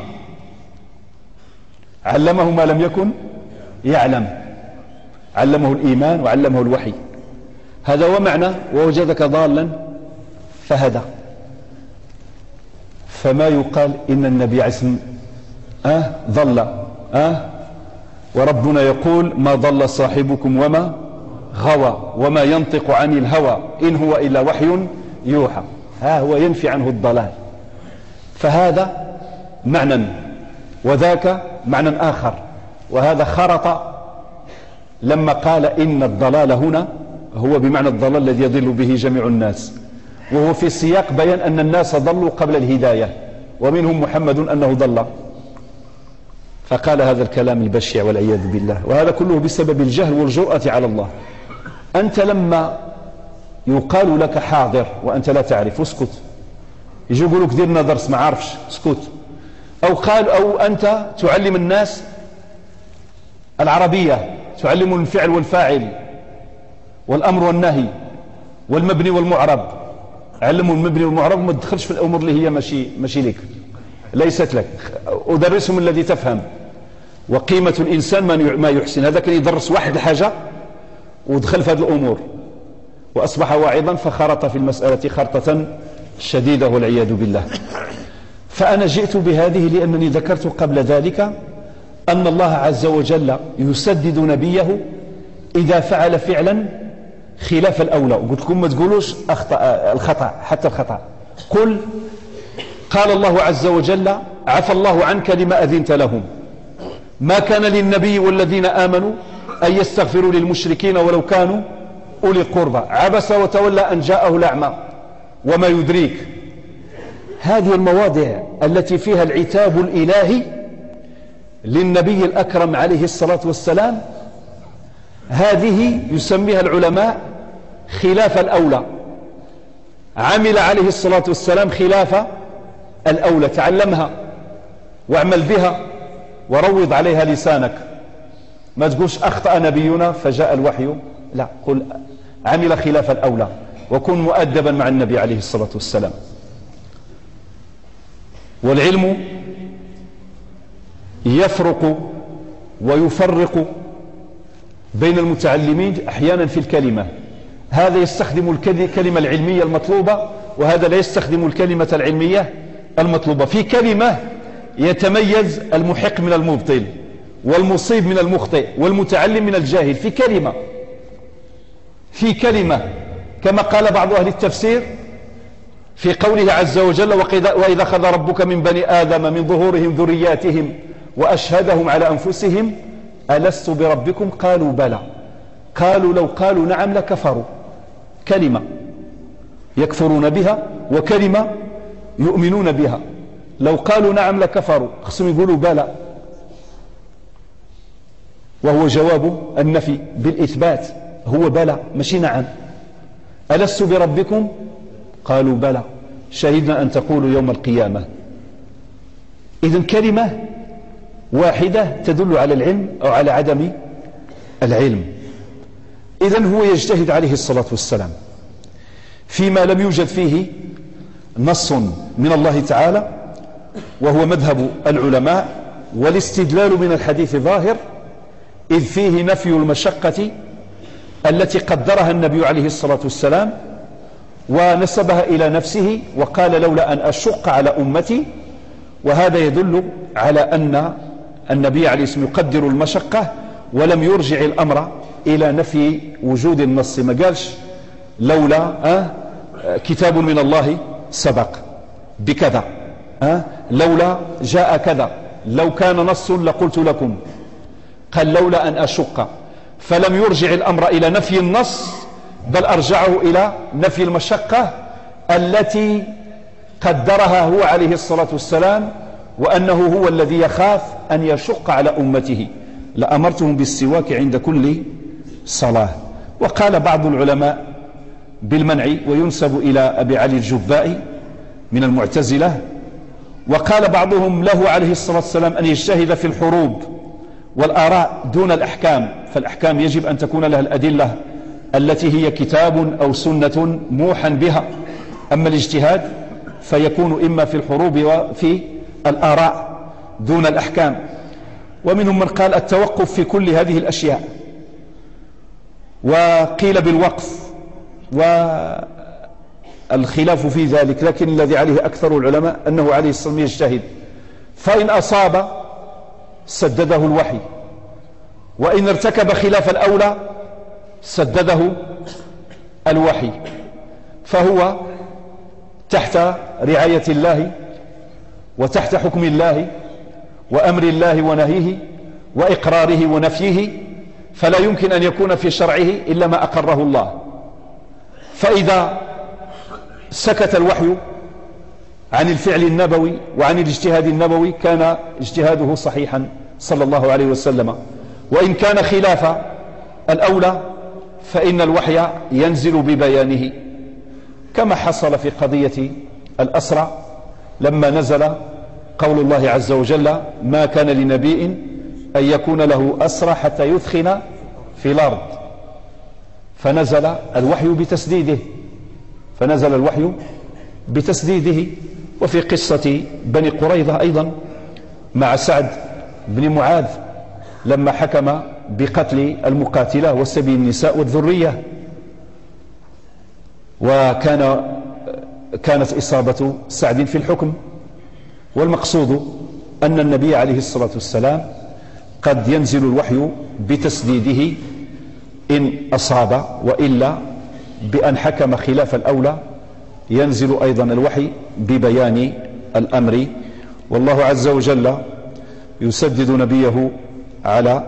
علمه ما لم يكن يعلم، علمه الإيمان وعلمه الوحي. هذا هو معنى ووجدك ضالا فهدى. فما يقال إن النبي عليه الصلاة والسلام أه ضل أه وربنا يقول ما ضل صاحبكم وما غوى وما ينطق عن الهوى إن هو إلا وحي يوحى. ها هو ينفي عنه الضلال. فهذا معنى وذاك معنى آخر. وهذا خرط لما قال إن الضلال هنا هو بمعنى الضلال الذي يضل به جميع الناس، وهو في سياق بيان أن الناس ضلوا قبل الهداية ومنهم محمد أنه ضل، فقال هذا الكلام البشع والعياذ بالله. وهذا كله بسبب الجهل والجرأة على الله. أنت لما يقال لك حاضر وأنت لا تعرف اسكت، يجي يقولوا لك دير لنا درس ما عارفش اسكت. أو قال أو أنت تعلم الناس العربية، تعلم الفعل والفاعل والأمر والنهي والمبني والمعرب، علموا المبني والمعرب وما تدخلش في الأمور اللي هي ماشي ماشي لك، ليست لك. أدرسهم الذي تفهم. وقيمة الإنسان ما يحسن. هذا كان يدرس واحد الحاجة ودخل في هذه الأمور وأصبح واعظا فخرط في المسألة خرطة شديدة والعياذ بالله. فأنا جئت بهذه لأنني ذكرت قبل ذلك أن الله عز وجل يسدد نبيه إذا فعل فعلا خلاف الأولى. وقلت لكم ما تقولوش أخطأ الخطأ حتى الخطأ. قل قال الله عز وجل عفى الله عنك لما أذنت لهم ما كان للنبي والذين آمنوا أن يستغفروا للمشركين ولو كانوا أولي قربى عبس وتولى أن جاءه الأعمى وما يدريك. هذه المواضع التي فيها العتاب الإلهي للنبي الأكرم عليه الصلاة والسلام هذه يسميها العلماء خلاف الأولى. عمل عليه الصلاة والسلام خلاف الأولى، تعلمها واعمل بها وروض عليها لسانك، ما تقولش أخطأ نبينا فجاء الوحي، لا، قل عمل خلاف الأولى، وكن مؤدبا مع النبي عليه الصلاة والسلام. والعلم يفرق ويفرق بين المتعلمين أحيانا في الكلمة، هذا يستخدم الكلمة العلمية المطلوبة وهذا لا يستخدم الكلمة العلمية المطلوبة. في كلمة يتميز المحق من المبطل والمصيب من المخطئ والمتعلم من الجاهل، في كلمة في كلمة كما قال بعض أهل التفسير في قوله عز وجل: وإذا أخذ ربك من بني آدم من ظهورهم ذرياتهم وأشهدهم على أنفسهم ألست بربكم قالوا بلى قالوا لو قالوا نعم لكفروا. كلمة يكفرون بها وكلمة يؤمنون بها. لو قالوا نعم لكفروا، خصهم يقولوا بلى، وهو جواب النفي بالإثبات، هو بلى ماشي نعم. ألست بربكم قالوا بلى شهدنا أن تقولوا يوم القيامة. إذن كلمة واحدة تدل على العلم أو على عدم العلم. إذن هو يجتهد عليه الصلاة والسلام فيما لم يوجد فيه نص من الله تعالى، وهو مذهب العلماء، والاستدلال من الحديث ظاهر، إذ فيه نفي المشقة التي قدرها النبي عليه الصلاة والسلام ونسبها إلى نفسه وقال لولا أن أشق على أمتي، وهذا يدل على أن النبي عليه الصلاة والسلام يقدر المشقة ولم يرجع الأمر إلى نفي وجود النص. ما قالش لولا أه كتاب من الله سبق بكذا، أه لولا جاء كذا، لو كان نص لقلت لكم، قال لولا أن أشق، فلم يرجع الأمر إلى نفي النص بل أرجعه إلى نفي المشقة التي قدرها هو عليه الصلاة والسلام، وأنه هو الذي يخاف أن يشق على أمته. لأمرتهم بالسواك عند كل صلاة. وقال بعض العلماء بالمنع، وينسب إلى أبي علي الجبائي من المعتزلة، وقال بعضهم له عليه الصلاة والسلام أن يجتهد في الحروب والآراء دون الأحكام، فالأحكام يجب أن تكون لها الأدلة التي هي كتاب أو سنة موحى بها، أما الاجتهاد فيكون إما في الحروب وفي الآراء دون الأحكام. ومنهم من قال التوقف في كل هذه الأشياء، وقيل بالوقف، والخلاف في ذلك، لكن الذي عليه أكثر العلماء أنه عليه الصلاة والسلام يجتهد، فإن أصاب سدده الوحي، وإن ارتكب خلاف الأولى سدده الوحي، فهو تحت رعاية الله وتحت حكم الله وأمر الله ونهيه وإقراره ونفيه، فلا يمكن أن يكون في شرعه إلا ما أقره الله. فإذا سكت الوحي عن الفعل النبوي وعن الاجتهاد النبوي كان اجتهاده صحيحا صلى الله عليه وسلم، وإن كان خلاف الأولى فإن الوحي ينزل ببيانه، كما حصل في قضية الأسرى لما نزل قول الله عز وجل: ما كان لنبي أن يكون له أسرى حتى يثخن في الأرض، فنزل الوحي بتسديده فنزل الوحي بتسديده. وفي قصة بني قريظة أيضا مع سعد بن معاذ لما حكم بقتل المقاتلة وسبي النساء والذرية، وكان كانت إصابة سعد في الحكم، والمقصود أن النبي عليه الصلاة والسلام قد ينزل الوحي بتسديده إن أصاب، وإلا بأن حكم خلاف الأولى ينزل أيضا الوحي ببيان الأمر. والله عز وجل يسدد نبيه على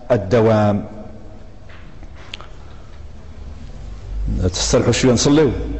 الدوام. تسترحوا شوية نصليوا.